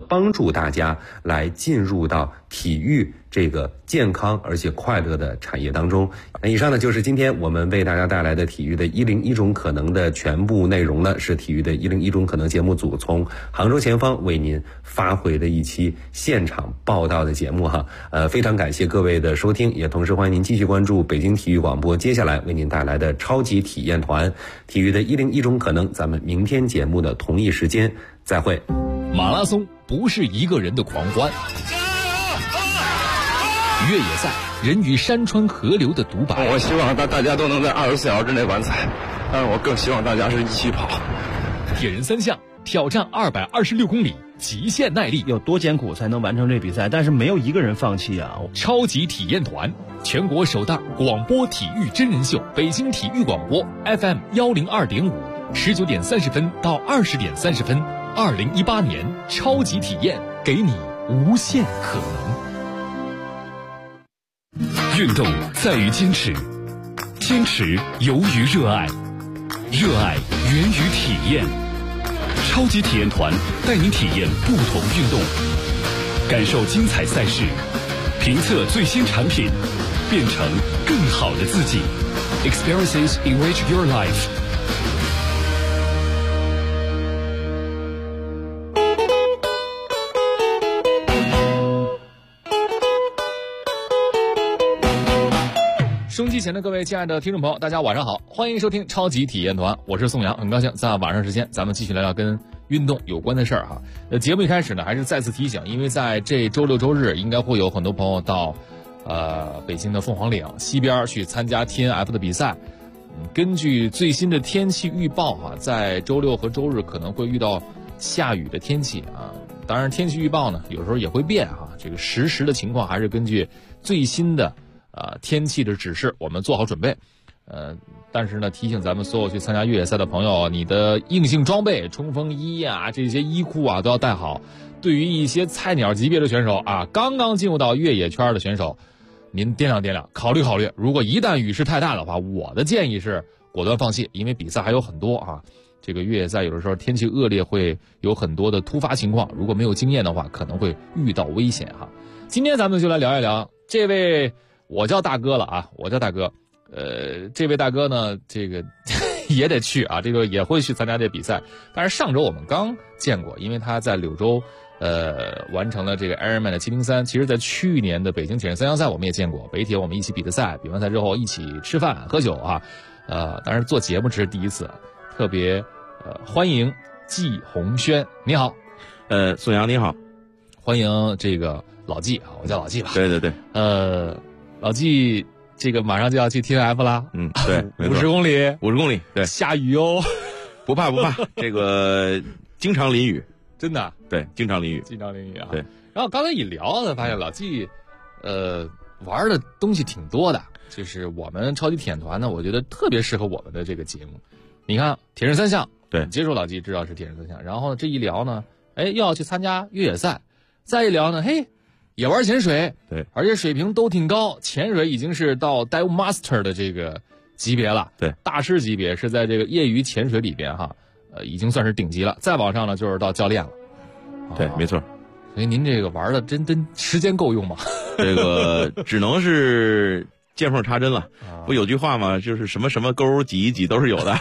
帮助大家来进入到体育这个健康而且快乐的产业当中。那以上呢就是今天我们为大家带来的体育的101种可能的全部内容呢，是体育的101种可能节目组从杭州前方为您发回的一期现场报道的节目哈。非常感谢各位的收听，也同时欢迎您继续关注北京体育广播接下来为您带来的超级体验团体育的101种可能。咱们明天节目的同一时间再会。 马拉松不是一个人的狂欢，越野赛人与山川河流的独白。 我希望大家都能在24小时之内完赛，但是我更希望大家是一起跑。 铁人三项挑战226公里，极限耐力， 有多艰苦才能完成这比赛？但是没有一个人放弃啊！ 超级体验团，全国首档广播体育真人秀，北京体育广播 FM 102.5，19点30分到20点30分，2018年超级体验，给你无限可能。运动在于坚持，坚持由于热爱，热爱源于体验。超级体验团带您体验不同运动，感受精彩赛事，评测最新产品，变成更好的自己。Experiences enrich your life。收音机前的各位亲爱的听众朋友，大家晚上好，欢迎收听超级体验团，我是宋阳，很高兴在晚上时间咱们继续聊聊跟运动有关的事儿哈。节目一开始呢，还是再次提醒，因为在这周六周日应该会有很多朋友到北京的凤凰岭西边去参加 TNF 的比赛。根据最新的天气预报哈，在周六和周日可能会遇到下雨的天气啊。当然天气预报呢有时候也会变哈，这个实时的情况还是根据最新的天气的指示我们做好准备。但是呢提醒咱们所有去参加越野赛的朋友，你的硬性装备冲锋衣啊这些衣裤啊都要带好。对于一些菜鸟级别的选手啊，刚刚进入到越野圈的选手，您掂量掂量，考虑考虑，如果一旦雨势太大的话，我的建议是果断放弃，因为比赛还有很多啊。这个越野赛有的时候天气恶劣，会有很多的突发情况，如果没有经验的话可能会遇到危险哈。今天咱们就来聊一聊这位，我叫大哥了啊，我叫大哥。这位大哥呢，这个也得去啊，这个也会去参加这比赛。但是上周我们刚见过，因为他在柳州完成了这个 Ironman 的703。其实在去年的北京铁人三项赛我们也见过，北铁我们一起比的赛，比完赛之后一起吃饭喝酒啊。当然做节目这是第一次，特别欢迎季红轩，你好。 宋阳你好，欢迎这个老季啊，我叫老季吧。 对对对。 老季这个马上就要去 TNF 啦。 对 ，50公里 ，50公里，对， 下雨哦。 不怕不怕，这个经常淋雨， 真的。 对，经常淋雨， 经常淋雨啊。 对。 然后刚才一聊才发现老季，玩的东西挺多的。就是我们超级体验团呢，我觉得特别适合我们的这个节目。你看铁人三项， 对， 接触老季知道是铁人三项。然后这一聊呢，又要去参加越野赛，再一聊呢，也玩潜水， 对， 而且水平都挺高，潜水已经是到 Dive Master 的这个级别了， 对， 大师级别是在这个业余潜水里边哈，已经算是顶级了。再往上呢，就是到教练了， 对，没错。 所以您这个玩的真时间够用吗？ 这个只能是见缝插针了。不有句话吗？就是什么什么沟挤一挤都是有的。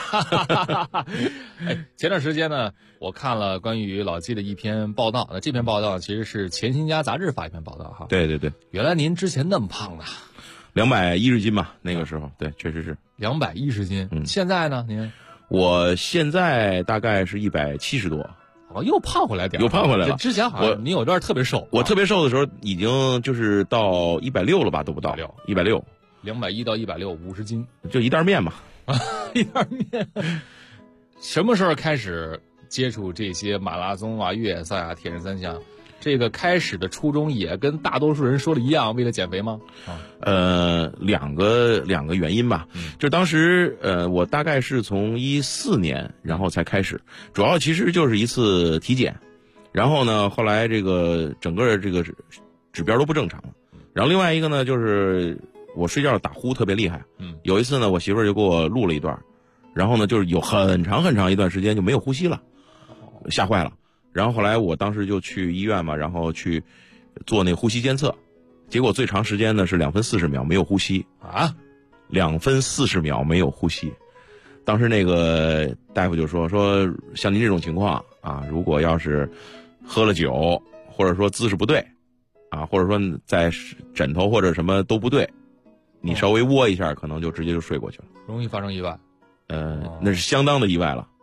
前段时间呢，我看了关于老季的一篇报道。那这篇报道其实是前行家杂志发一篇报道哈。 对对对。 原来您之前那么胖的 ，210斤吧，那个时候，对，确实是 210斤。现在呢，您？ 我现在大概是170多。 又胖回来点， 又胖回来了。 之前好像你有段特别瘦， 我特别瘦的时候已经就是到160了吧，都不到160。 210到160，50斤， 就一袋面吧。 一袋面。什么时候开始接触这些马拉松啊、越野赛啊、铁人三项？这个开始的初衷也跟大多数人说的一样，为了减肥吗？ 两个原因吧。就当时我大概是从14年，然后才开始，主要其实就是一次体检，然后呢，后来这个整个这个指标都不正常了。然后另外一个呢，就是我睡觉打呼特别厉害。有一次呢，我媳妇儿就给我录了一段，然后呢，就是有很长很长一段时间就没有呼吸了，吓坏了。 然后后来我当时就去医院嘛，然后去做那呼吸监测，结果最长时间呢是2分40秒没有呼吸啊 ，2分40秒没有呼吸。当时那个大夫就说像您这种情况啊，如果要是喝了酒，或者说姿势不对啊，或者说在枕头或者什么都不对，你稍微窝一下，可能就直接就睡过去了， 容易发生意外。 那是相当的意外了。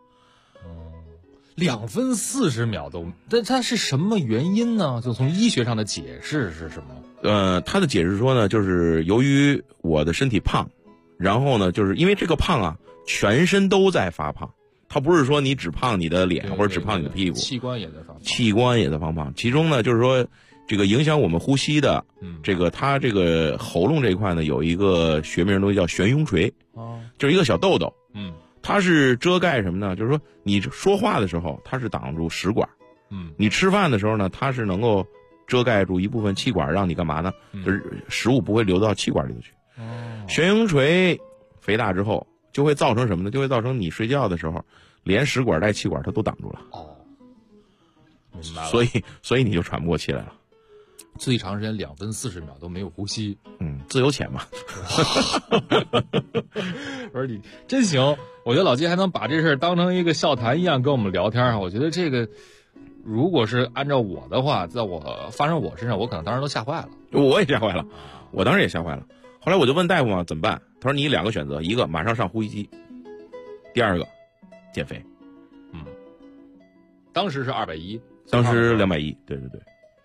2分40秒都，但它是什么原因呢？就从医学上的解释是什么？ 他的解释说呢，就是由于我的身体胖，然后呢，就是因为这个胖啊，全身都在发胖，它不是说你只胖你的脸或者只胖你的屁股， 器官也在发胖， 器官也在发胖。其中呢，就是说这个影响我们呼吸的，这个它这个喉咙这一块呢，有一个学名东西叫悬雍垂，就是一个小痘痘，它是遮盖什么呢？就是说你说话的时候，它是挡住食管，你吃饭的时候呢，它是能够遮盖住一部分气管，让你干嘛呢？就是食物不会流到气管里头去。悬雍垂肥大之后，就会造成什么呢？就会造成你睡觉的时候，连食管带气管它都挡住了。 明白了。 所以你就喘不过气来了。 最长时间2分40秒都没有呼吸， 自由潜嘛。 不是你真行，我觉得老季还能把这事儿当成一个笑谈一样跟我们聊天。我觉得这个，如果是按照我的话，在我发生我身上，我可能当时都吓坏了。 我也吓坏了，我当时也吓坏了。后来我就问大夫嘛，怎么办？他说你2个选择，一个马上上呼吸机，第2个减肥。 当时是210， 当时210，对对对。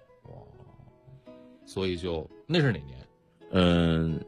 所以就那是哪年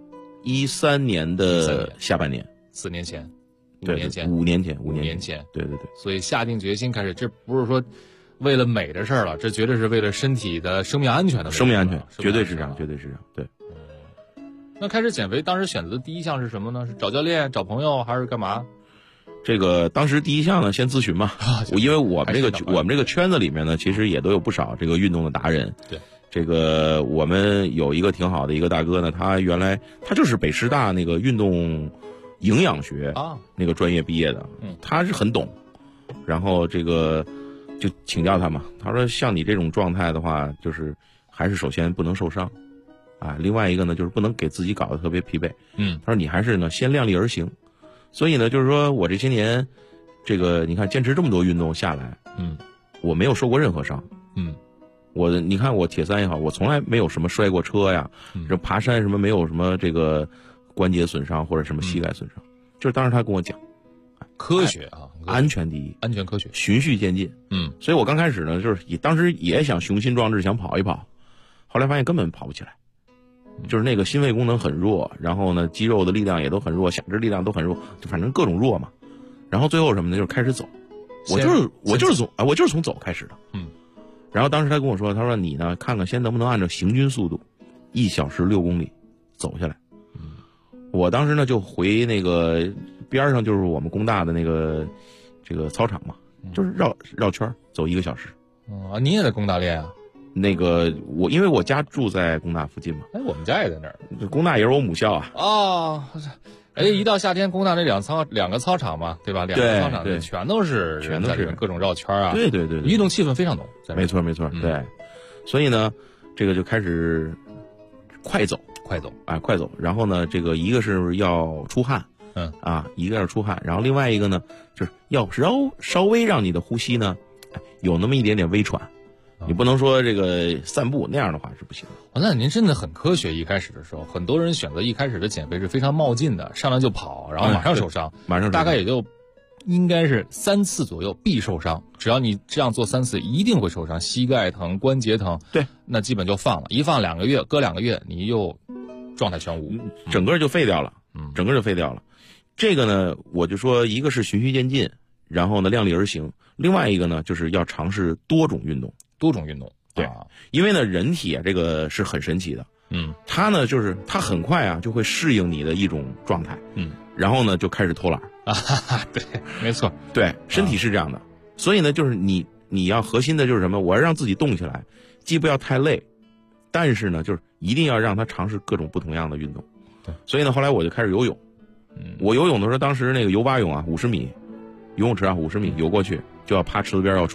？13年的下半年 ，4年前 ，5年前，5年前，对对对。 所以下定决心开始，这不是说为了美的事儿了，这绝对是为了身体的生命安全的。 生命安全，绝对是这样，绝对是这样，对。 那开始减肥，当时选择的第一项是什么呢？是找教练、找朋友，还是干嘛？ 这个当时第一项呢，先咨询嘛，因为我们这个圈子里面呢，其实也都有不少这个运动的达人。 对。 这个我们有一个挺好的一个大哥呢，他原来他就是北师大那个运动营养学那个专业毕业的，他是很懂，然后这个就请教他嘛，他说像你这种状态的话，就是还是首先不能受伤，另外一个呢就是不能给自己搞得特别疲惫，他说你还是呢先量力而行，所以呢就是说我这些年，这个你看坚持这么多运动下来，我没有受过任何伤，你看我铁三也好，我从来没有什么摔过车呀，这爬山什么没有什么这个关节损伤或者什么膝盖损伤，就是当时他跟我讲， 科学啊， 安全第一， 安全科学， 循序渐进。所以我刚开始呢，就是当时也想雄心壮志，想跑一跑，后来发现根本跑不起来，就是那个心肺功能很弱，然后呢肌肉的力量也都很弱，下肢力量都很弱，就反正各种弱嘛。然后最后什么呢？就是开始走，我就是从走开始的。然后当时他跟我说，他说你呢，看看先能不能按照行军速度，1小时6公里走下来。我当时呢就回那个边上，就是我们工大的那个这个操场嘛，就是绕圈走1个小时。 你也在工大练啊？ 那个因为我家住在工大附近嘛。 我们家也在那儿。 工大也是我母校啊。 一到夏天，工大那两个操场嘛，对吧？2个操场全都是各种绕圈啊。 对， 运动气氛非常浓。 没错，对。所以呢，这个就开始快走。然后呢，这个一个是要出汗，一个要出汗，然后另外一个呢，就是要稍微让你的呼吸呢，有那么一点点微喘。你不能说这个散步那样的话是不行的。 那您真的很科学。一开始的时候，很多人选择一开始的减肥是非常冒进的，上来就跑，然后马上受伤，大概也就应该是3次左右必受伤。只要你这样做3次，一定会受伤，膝盖疼、关节疼。 对， 那基本就放了，一放2个月，搁2个月，你又状态全无， 整个就废掉了。这个呢，我就说一个是循序渐进，然后呢量力而行，另外一个呢就是要尝试多种运动。对，因为呢人体这个是很神奇的，它呢就是它很快就会适应你的一种状态，然后呢就开始偷懒对，没错， 对，身体是这样的，所以呢就是你要核心的就是什么？我要让自己动起来，既不要太累，但是呢就是一定要让他尝试各种不同样的运动。 对， 所以呢后来我就开始游泳，我游泳的时候，当时那个游蛙泳50米，游泳池50米游过去就要趴池子边要喘。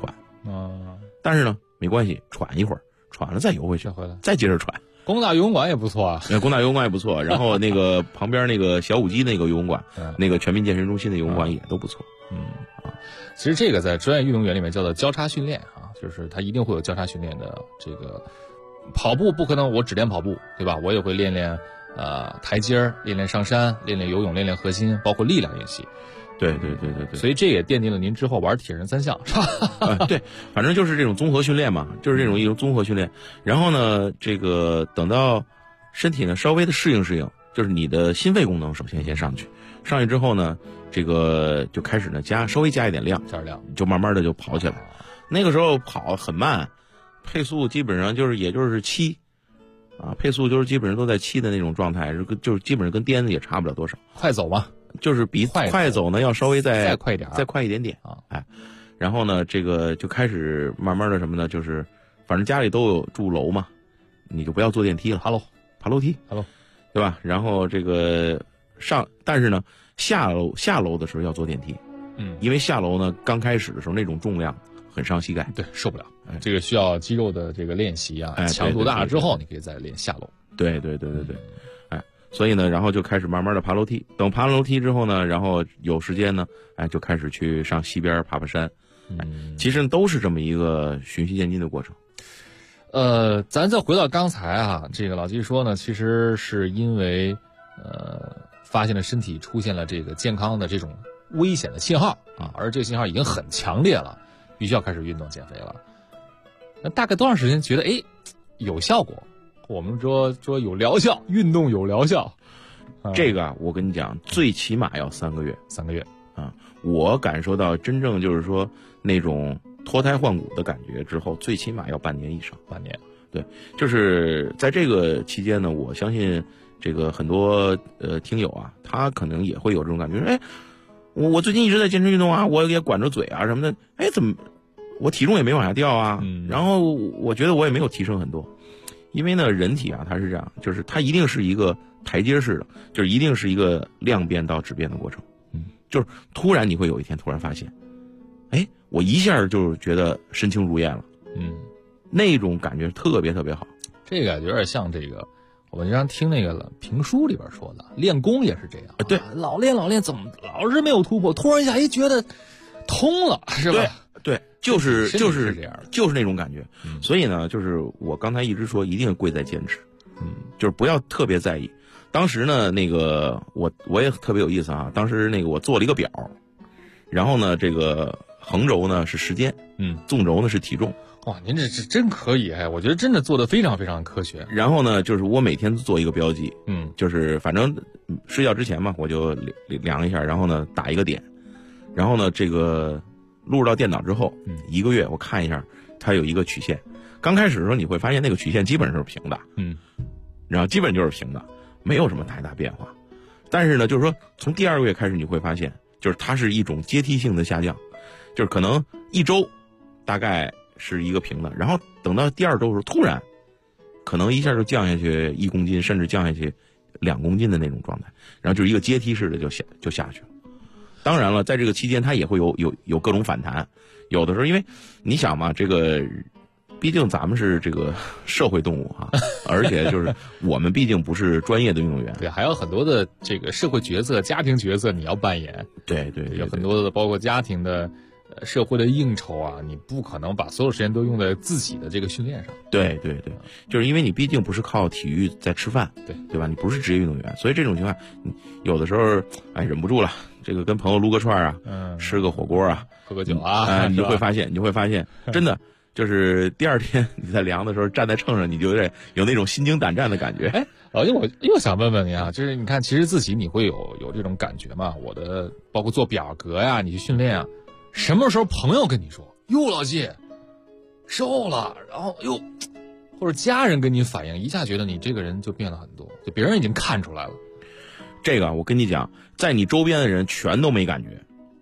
但是呢没关系，喘一会儿，喘了再游回去，再接着喘。 工大游泳馆也不错啊， 工大游泳馆也不错，然后那个旁边那个小五基那个游泳馆，那个全民健身中心的游泳馆也都不错。 其实这个在专业运动员里面叫做交叉训练啊，就是他一定会有交叉训练的。这个跑步不可能我只练跑步，对吧？我也会练练台阶，练练上山，练练游泳，练练核心，包括力量练习。 对。 所以这也奠定了您之后玩铁人三项，是吧？ 对，反正就是这种综合训练嘛，就是这种一种综合训练。然后呢，这个等到身体呢稍微的适应，就是你的心肺功能首先上去之后呢，这个就开始呢稍微加一点量，就慢慢的就跑起来。那个时候跑很慢，配速基本上也就是7。配速就是基本上都在7的那种状态，就是基本上跟颠子也差不了多少。 快走嘛， 就是比快走呢要稍微再快一点， 再快一点点啊。然后呢，这个就开始慢慢的什么呢？就是反正家里都有住楼嘛，你就不要坐电梯了，爬楼梯，对吧？然后这个但是呢，下楼的时候要坐电梯，因为下楼呢刚开始的时候那种重量很伤膝盖， 对，受不了。这个需要肌肉的这个练习啊，强度大了之后，你可以再练下楼。 对，所以呢，然后就开始慢慢的爬楼梯。等爬完楼梯之后呢，然后有时间呢，就开始去上西边爬山。其实都是这么一个循序渐进的过程。 咱再回到刚才啊，这个老季说呢，其实是因为发现了身体出现了这个健康的这种危险的信号啊，而这个信号已经很强烈了，必须要开始运动减肥了。那大概多长时间觉得有效果？我们说有疗效，运动有疗效。 这个我跟你讲，最起码要3个月。 3个月啊，我感受到真正就是说那种脱胎换骨的感觉之后，最起码要半年以上。 半年， 对，就是在这个期间呢，我相信这个很多听友啊，他可能也会有这种感觉，我最近一直在健身运动啊，我也管着嘴啊什么的，怎么我体重也没往下掉啊？然后我觉得我也没有提升很多，因为呢，人体啊，它是这样，就是它一定是一个台阶式的，就是一定是一个量变到质变的过程。就是突然你会有一天突然发现，我一下就觉得身轻如燕了。那种感觉特别特别好。 这个有点像这个我们经常听那个评书里边说的，练功也是这样。 对， 老练怎么老是没有突破，突然一下觉得通了，是吧？ 对，就是这样的， 就是那种感觉。所以呢，就是我刚才一直说，一定贵在坚持。就是不要特别在意。当时呢，那个我也特别有意思啊。当时那个我做了一个表，然后呢，这个横轴呢是时间，纵轴呢是体重。 哇，您这真可以我觉得真的做得非常非常科学。 然后呢，就是我每天做一个标记，就是反正睡觉之前嘛，我就量一下，然后呢打一个点，然后呢这个录入到电脑之后，1个月我看一下，它有一个曲线。刚开始的时候你会发现那个曲线基本上是平的，然后基本就是平的，没有什么太大变化。但是呢，就是说从第2个月开始，你会发现，就是它是一种阶梯性的下降，就是可能1周大概是一个平的，然后等到第2周的时候，突然可能一下就降下去1公斤，甚至降下去2公斤的那种状态，然后就是一个阶梯式的就下去了。当然了，在这个期间它也会有各种反弹，有的时候因为你想嘛，这个毕竟咱们是这个社会动物啊，而且就是我们毕竟不是专业的运动员， 对，还有很多的这个社会角色、家庭角色你要扮演， 对， 有很多的包括家庭的。社会的应酬啊，你不可能把所有时间都用在自己的这个训练上。 对，就是因为你毕竟不是靠体育在吃饭，对吧？你不是职业运动员，所以这种情况，有的时候忍不住了，这个跟朋友撸个串啊，吃个火锅啊， 喝个酒啊， 你就会发现，真的就是第2天你在量的时候站在秤上，你就有那种心惊胆战的感觉。 因为我又想问问您啊，就是你看，其实自己你会有这种感觉嘛？我的包括做表格呀，你去训练啊。什么时候朋友跟你说哟老季瘦了，然后或者家人跟你反映，一下觉得你这个人就变了很多，就别人已经看出来了。 这个我跟你讲，在你周边的人全都没感觉。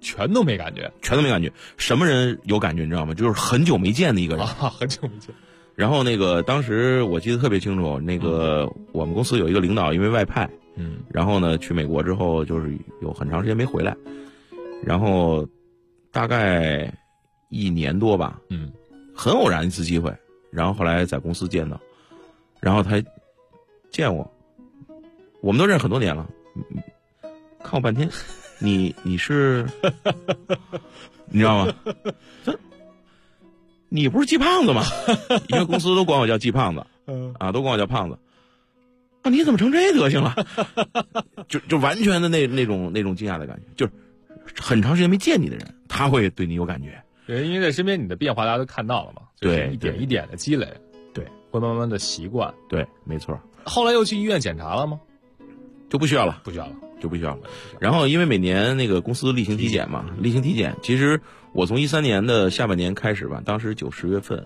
什么人有感觉你知道吗？就是很久没见的一个人很久没见。 然后那个当时我记得特别清楚，那个我们公司有一个领导因为外派，然后呢去美国之后就是有很长时间没回来，然后大概 1年多吧，很偶然一次机会，然后后来在公司见到，然后他见我们都认识很多年了，看我半天，你是，你知道吗？你不是季胖子吗？因为公司都管我叫季胖子，都管我叫胖子。啊，你怎么成这德行了？就完全的那种惊讶的感觉，就是很长时间没见你的人，他会对你有感觉。 对，因为在身边你的变化大家都看到了嘛，就是一点一点的积累， 对， 会慢慢的习惯。 对，没错。 后来又去医院检查了吗？ 就不需要了，就不需要了。然后因为每年那个公司例行体检嘛，例行体检，其实我从13年的下半年开始吧，当时9、10月份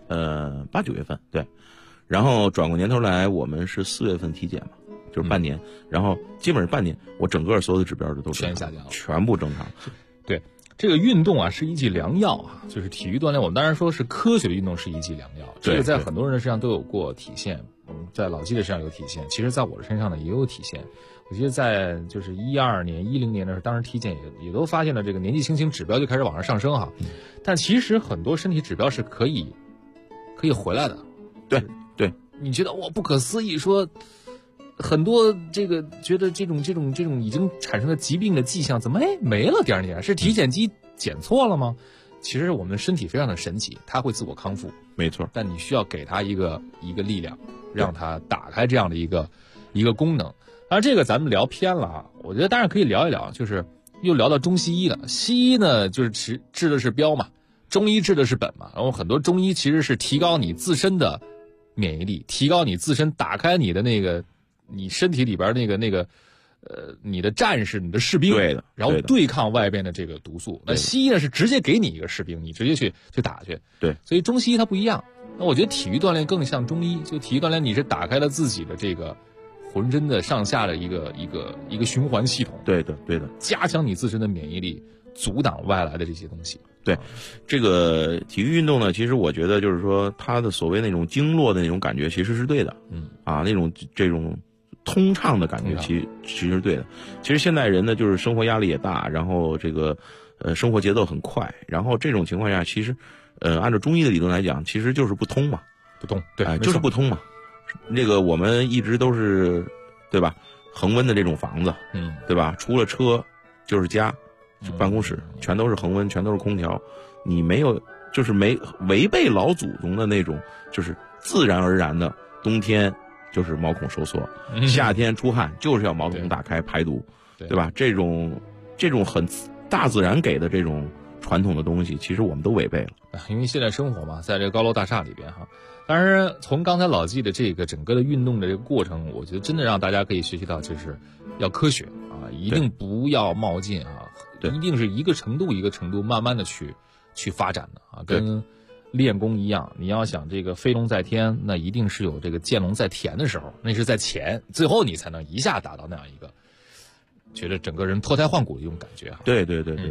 ，8、9月份，对。然后转过年头来，我们是4月份体检嘛，就是半年，然后基本是半年，我整个所有的指标都全下降了， 全部正常。 对，这个运动啊是一剂良药啊，就是体育锻炼，我们当然说是科学的运动是一剂良药，这个在很多人的身上都有过体现。在老纪的身上有体现，其实在我的身上呢也有体现。我记得在就是12年、10年的时候，当时体检也都发现了这个年纪轻轻指标就开始往上上升哈。但其实很多身体指标是可以回来的。 对， 你觉得哇不可思议，说很多这个觉得这种已经产生了疾病的迹象怎么没了？第二年是体检机检错了吗？其实我们的身体非常的神奇，它会自我康复， 没错。 但你需要给它一个力量，让它打开这样的一个功能。当然这个咱们聊偏了啊，我觉得当然可以聊一聊，就是又聊到中西医了。西医呢就是治的是标嘛，中医治的是本嘛。然后很多中医其实是提高你自身的免疫力，提高你自身，打开你的那个你身体里边那个你的战士，你的士兵， 对的， 然后对抗外边的这个毒素。那西医呢是直接给你一个士兵，你直接去打去。 对， 所以中西医它不一样。那我觉得体育锻炼更像中医，就体育锻炼你是打开了自己的这个浑身的上下的一个循环系统。 对的， 加强你自身的免疫力，阻挡外来的这些东西。 对，这个体育运动呢，其实我觉得就是说，它的所谓那种经络的那种感觉其实是对的。那种这种通畅的感觉其实是对的。其实现代人呢，就是生活压力也大，然后这个生活节奏很快，然后这种情况下，其实按照中医的理论来讲，其实就是不通嘛， 对， 就是不通嘛。这个我们一直都是，对吧？恒温的这种房子，对吧？除了车就是家，办公室全都是恒温，全都是空调，你没有就是违背老祖宗的那种，就是自然而然的冬天就是毛孔收缩，夏天出汗就是要毛孔打开排毒，对吧？这种很大自然给的这种传统的东西，其实我们都违背了。 因为现在生活嘛，在这个高楼大厦里边哈。当然，从刚才老纪的这个整个的运动的这个过程，我觉得真的让大家可以学习到，就是要科学啊，一定不要冒进啊，一定是一个程度慢慢的去发展的啊，跟练功一样，你要想这个飞龙在天，那一定是有这个见龙在田的时候，那是在前，最后你才能一下达到那样一个，觉得整个人脱胎换骨的一种感觉哈。 对。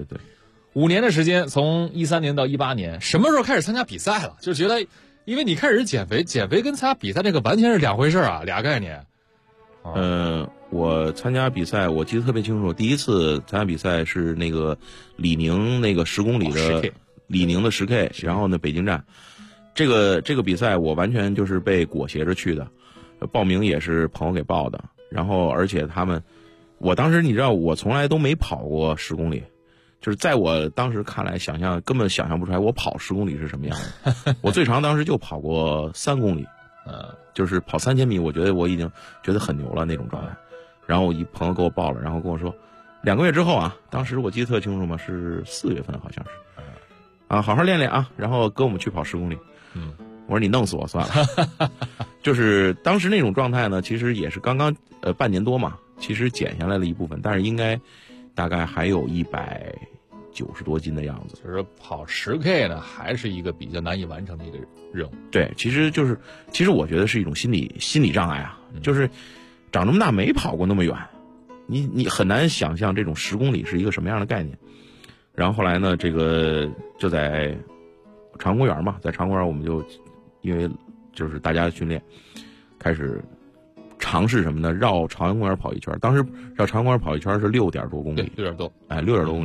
5年的时间，从13年到18年，什么时候开始参加比赛了？就觉得。因为你开始减肥跟参加比赛这个完全是两回事啊，俩概念。 我参加比赛，我记得特别清楚，第一次参加比赛是那个李宁那个10公里的李宁的10K，然后呢北京站，这个比赛我完全就是被裹挟着去的，报名也是朋友给报的，然后而且我当时你知道我从来都没跑过10公里。就是在我当时看来，根本想象不出来我跑10公里是什么样的。我最长当时就跑过3公里，就是跑3000米，我觉得我已经觉得很牛了那种状态。然后我一朋友给我报了，然后跟我说，2个月之后啊，当时我记得特清楚嘛，是4月份好像是，好好练练啊，然后跟我们去跑10公里。我说你弄死我算了。就是当时那种状态呢，其实也是刚刚半年多嘛，其实减下来了一部分，但是应该大概还有190多斤的样子。 就是跑10K 呢，还是一个比较难以完成的一个任务。 对，其实我觉得是一种心理障碍啊，就是长这么大没跑过那么远，你很难想象这种10公里是一个什么样的概念。然后后来呢，这个就在长公园嘛，在长公园我们就因为就是大家训练，开始尝试什么呢？绕朝阳公园跑一圈。当时绕朝阳公园跑一圈是6点多公里， 6点多， 哎，6点多公里。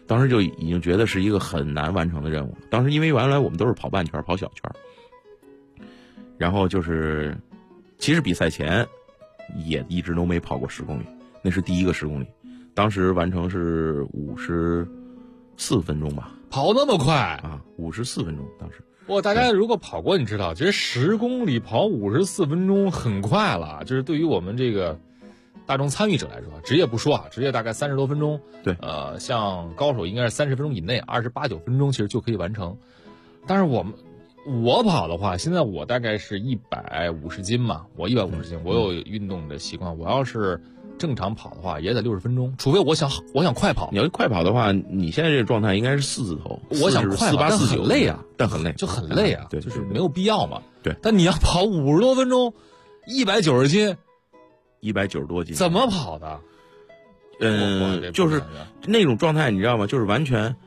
当时就已经觉得是一个很难完成的任务。当时因为原来我们都是跑半圈、跑小圈，然后就是其实比赛前也一直都没跑过10公里，那是第一个10公里，当时完成是54分钟吧。 跑那么快啊，54分钟当时。 大家如果跑过，你知道，其实10公里跑54分钟很快了，就是对于我们这个大众参与者来说，职业不说啊，职业大概30多分钟， 对， 像高手应该是30分钟以内，28、9分钟其实就可以完成。但是我跑的话，现在我大概是150斤嘛，我150斤，我有运动的习惯，我要是正常跑的话也得60分钟，除非我想快跑。 你要快跑的话，你现在这个状态应该是4字头， 我想快跑，但很累啊， 但很累， 就很累啊， 对， 就是没有必要嘛。 对， 但你要跑50多分钟，190斤 ，190多斤， 怎么跑的？ 就是那种状态，你知道吗？就是完全，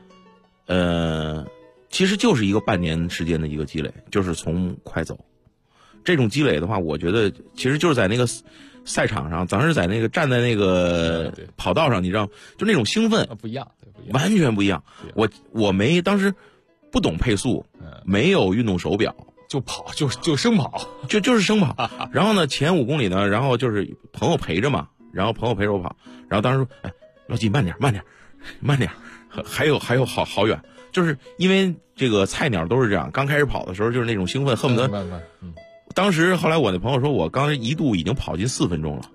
其实就是一个半年时间的一个积累，就是从快走。这种积累的话，我觉得其实就是在那个赛场上，咱是在那个站在那个跑道上，你知道，就那种兴奋不一样， 完全不一样。我没当时不懂配速，没有运动手表， 就跑就生跑， 就是生跑。然后呢，前5公里呢，然后就是朋友陪着嘛，然后朋友陪着我跑，然后当时说，哎，老季慢点，还有好远。就是因为这个菜鸟都是这样，刚开始跑的时候就是那种兴奋，恨不得。当时后来我那朋友说，我刚才一度已经跑进4分钟了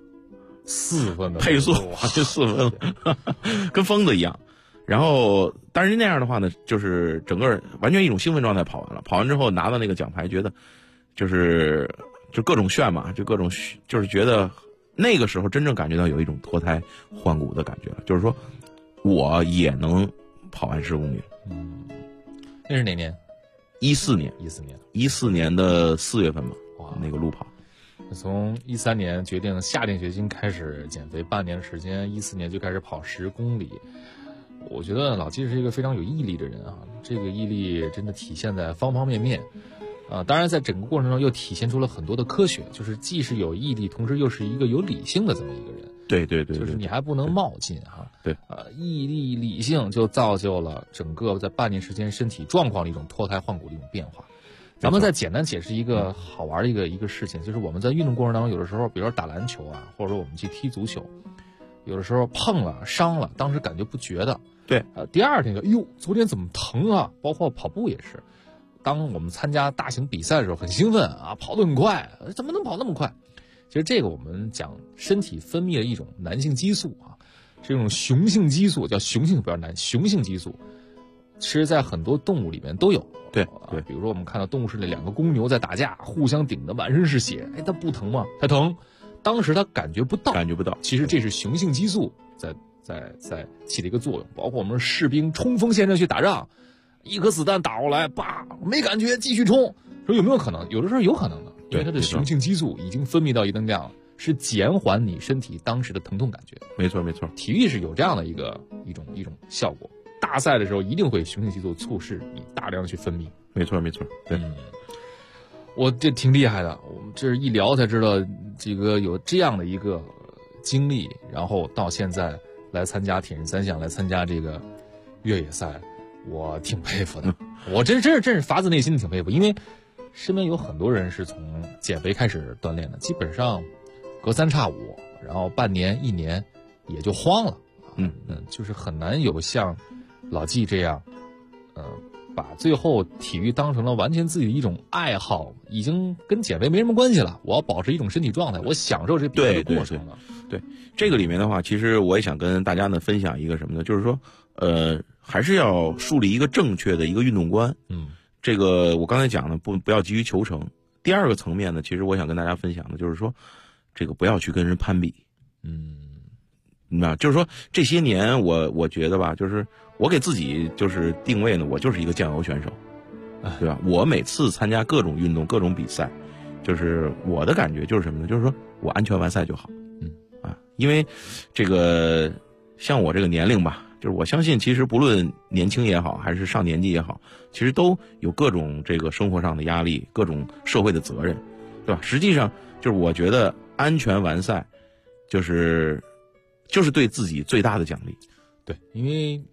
，4分的配速跑进4分了，跟疯子一样。然后，但是那样的话呢，就是整个完全一种兴奋状态跑完了。跑完之后拿到那个奖牌，觉得就各种炫嘛，就各种就是觉得那个时候真正感觉到有一种脱胎换骨的感觉了，就是说我也能跑完10公里。 那是哪年 ？14年的4月份吧。哇，那个路跑。 从13年决定下定决心开始减肥，半年时间，14年就开始跑10公里。我觉得老季是一个非常有毅力的人啊，这个毅力真的体现在方方面面。当然在整个过程中又体现出了很多的科学，就是既是有毅力，同时又是一个有理性的这么一个人。 对， 就是你还不能冒进哈。 对， 毅力理性就造就了整个在半年时间身体状况的一种脱胎换骨的一种变化。咱们再简单解释一个好玩的一个事情，就是我们在运动过程当中，有的时候，比如说打篮球啊，或者说我们去踢足球，有的时候碰了伤了，当时感觉不觉得。 对， 第二天哟，昨天怎么疼啊？包括跑步也是，当我们参加大型比赛的时候很兴奋啊，跑得很快，怎么能跑那么快？其实这个我们讲身体分泌的一种男性激素啊，这种雄性激素叫雄性激素，其实在很多动物里面都有。 对， 比如说我们看到动物室里2个公牛在打架，互相顶得满身是血，它不疼吗？它疼，当时它感觉不到。其实这是雄性激素在起的一个作用。包括我们士兵冲锋陷阵去打仗，一颗子弹打过来，叭，没感觉，继续冲。说有没有可能？有的时候有可能的，因为它的雄性激素已经分泌到一定量了，是减缓你身体当时的疼痛感觉。 没错， 体育是有这样的一种效果。大赛的时候一定会雄性激素促使你大量的去分泌。 没错，对。 我这挺厉害的，我们这是一聊才知道这个有这样的一个经历，然后到现在来参加铁人3项，来参加这个越野赛，我挺佩服的。我真是发自内心的挺佩服，因为身边有很多人是从减肥开始锻炼的，基本上隔3差5，然后半年1年也就慌了。就是很难有像老季这样，把最后体育当成了完全自己的一种爱好，已经跟减肥没什么关系了。我要保持一种身体状态，我享受这比赛的过程了。 对，这个里面的话，其实我也想跟大家呢分享一个什么呢？就是说，还是要树立一个正确的一个运动观。这个我刚才讲的不要急于求成。第二个层面呢，其实我想跟大家分享的就是说，这个不要去跟人攀比。就是说这些年我觉得吧，就是我给自己就是定位呢，我就是一个酱油选手，对吧？我每次参加各种运动、各种比赛，就是我的感觉就是什么呢？就是说我安全完赛就好。因为这个像我这个年龄吧，就是我相信其实不论年轻也好，还是上年纪也好，其实都有各种这个生活上的压力，各种社会的责任，对吧？实际上就是我觉得安全完赛就是对自己最大的奖励。 对，因为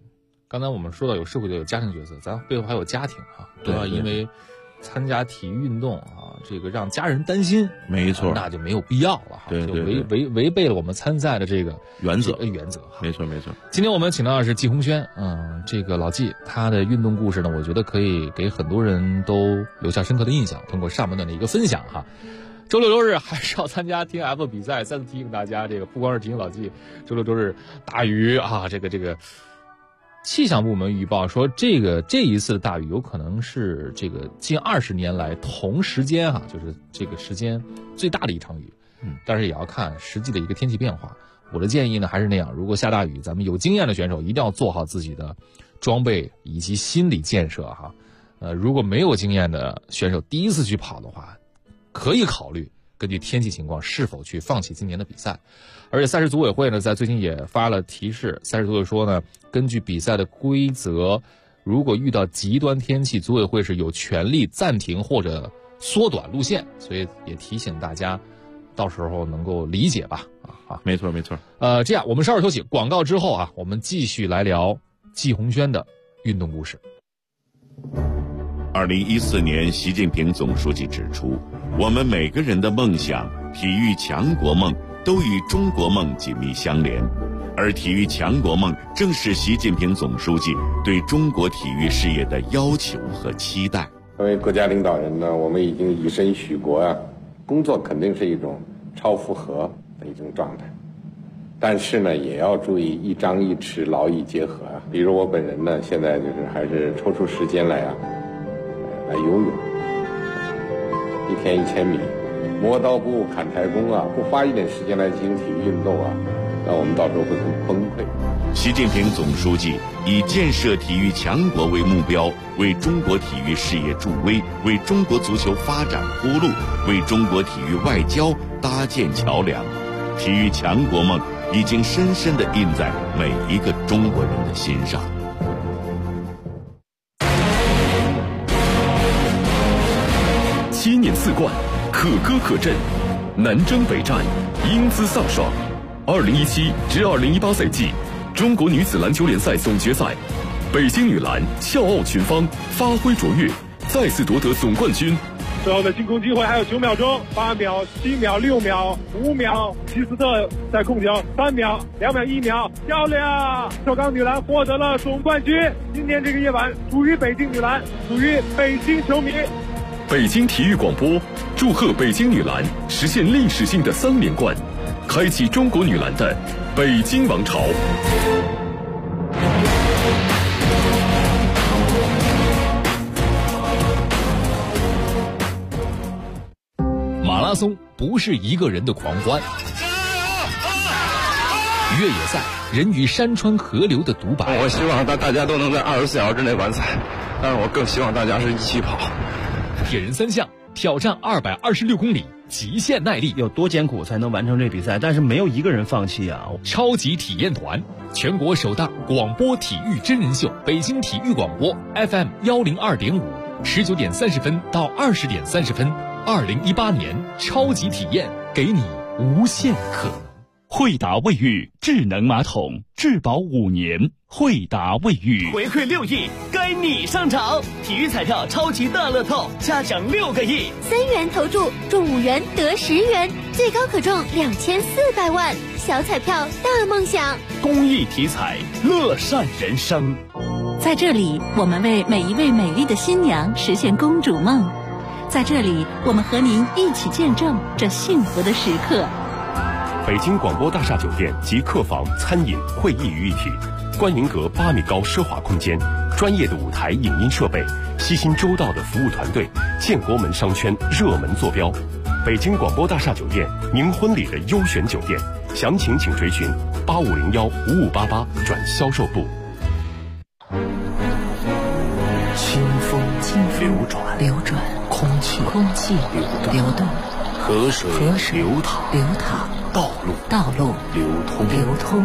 刚才我们说到有社会的有家庭角色，咱背后还有家庭啊，不要因为参加体育运动啊，这个让家人担心， 没错， 那就没有必要了哈， 对， 就违背了我们参赛的这个原则哈， 没错没错。 今天我们请到的是季红轩，这个老季，他的运动故事呢，我觉得可以给很多人都留下深刻的印象。通过上半段的一个分享哈，周六周日还是要参加 TF 比赛。再次提醒大家，这个不光是提醒老季，周六周日大雨啊，这个。气象部门预报说，这一次的大雨有可能是这个近20年来同时间就是这个时间最大的一场雨。但是也要看实际的一个天气变化。我的建议呢还是那样，如果下大雨，咱们有经验的选手一定要做好自己的装备以及心理建设哈。如果没有经验的选手第一次去跑的话，可以考虑根据天气情况是否去放弃今年的比赛。而且赛事组委会呢，在最近也发了提示，赛事组委说呢，根据比赛的规则，如果遇到极端天气，组委会是有权利暂停或者缩短路线，所以也提醒大家，到时候能够理解吧。 没错没错。 这样我们稍事休息，广告之后我们继续来聊季红轩的运动故事。 2014年，习近平总书记指出，我们每个人的梦想、体育强国梦都与中国梦紧密相连，而体育强国梦正是习近平总书记对中国体育事业的要求和期待。 作为国家领导人呢，我们已经以身许国工作肯定是一种超负荷的一种状态，但是呢，也要注意一张一弛，劳逸结合比如我本人呢，现在就是还是抽出时间来游泳，1天1000米，磨刀不误砍柴工不花一点时间来进行体育运动那我们到时候会很崩溃。 习近平总书记以建设体育强国为目标，为中国体育事业助威，为中国足球发展铺路，为中国体育外交搭建桥梁。体育强国梦已经深深地印在每一个中国人的心上。 7年4冠，可歌可阵，南征北战，英姿飒爽。2017至2018赛季中国女子篮球联赛总决赛，北京女篮笑傲群芳，发挥卓越，再次夺得总冠军。 最后的进攻机会还有9秒钟，8秒、7秒、6秒、5秒，吉斯特在控球，3秒、2秒、1秒，漂亮！首钢女篮获得了总冠军。今天这个夜晚属于北京女篮，属于北京球迷。 北京体育广播祝贺北京女篮实现历史性的3连冠，开启中国女篮的北京王朝。 马拉松不是一个人的狂欢，越野赛人与山川河流的独白。 我希望大家都能在24小时之内完赛，但是我更希望大家是一起跑。 铁人3项挑战226公里，极限耐力， 有多艰苦才能完成这比赛？但是没有一个人放弃啊！ 超级体验团，全国首档广播体育真人秀，北京体育广播 FM 102.5，19点30分到20点30分，2018年超级体验，给你无限可能。 惠达卫浴智能马桶，质保5年。惠达卫浴回馈6亿，该你上场！体育彩票超级大乐透，加奖6个亿 ，3元投注中5元得10元，最高可中2400万。小彩票大梦想， 公益体彩，乐善人生。 在这里，我们为每一位美丽的新娘实现公主梦。在这里，我们和您一起见证这幸福的时刻。 北京广播大厦酒店集客房、餐饮、会议于一体，观云阁8米高奢华空间，专业的舞台影音设备，悉心周到的服务团队，建国门商圈热门坐标。北京广播大厦酒店，您婚礼的优选酒店，详情请垂询85015588转销售部。 清风流转，空气流动，河水流淌，道路流通。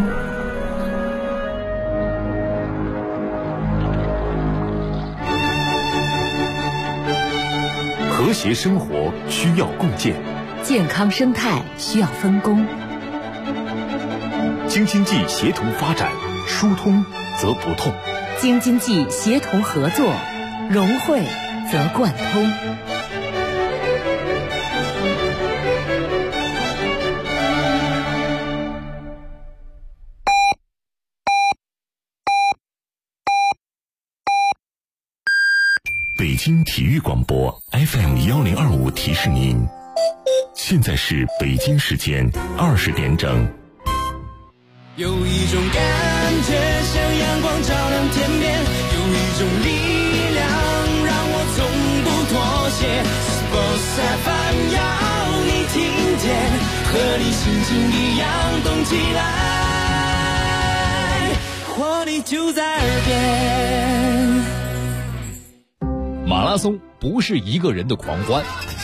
和谐生活需要共建， 健康生态需要分工。 京津冀协同发展，疏通则不痛。 京津冀协同合作，融汇则贯通。 北京体育广播 FM1025提示您，现在是北京时间20点整。 有一种感觉像阳光照亮天边，有一种力量让我从不妥协。Sports FM 要你听见，和你心情一样动起来，活力就在耳边。 马拉松不是一个人的狂欢，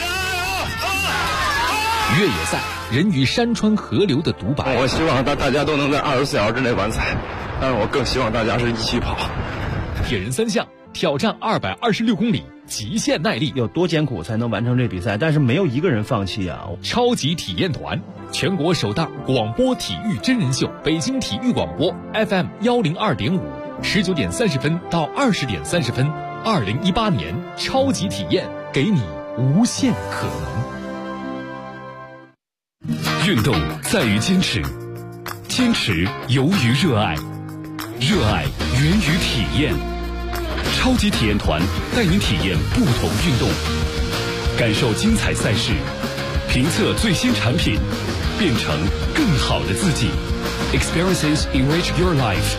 越野赛人与山川河流的独白。 我希望大家都能在24小时之内完赛，但是我更希望大家是一起跑。 铁人三项挑战226公里，极限耐力， 有多艰苦才能完成这比赛？但是没有一个人放弃啊！ 超级体验团，全国首档广播体育真人秀，北京体育广播 FM102.5，19点30分到20点30分。2018年超级体验，给你无限可能。 运动在于坚持，坚持由于热爱，热爱源于体验。超级体验团带您体验不同运动，感受精彩赛事，评测最新产品，变成更好的自己。Experiences enrich your life。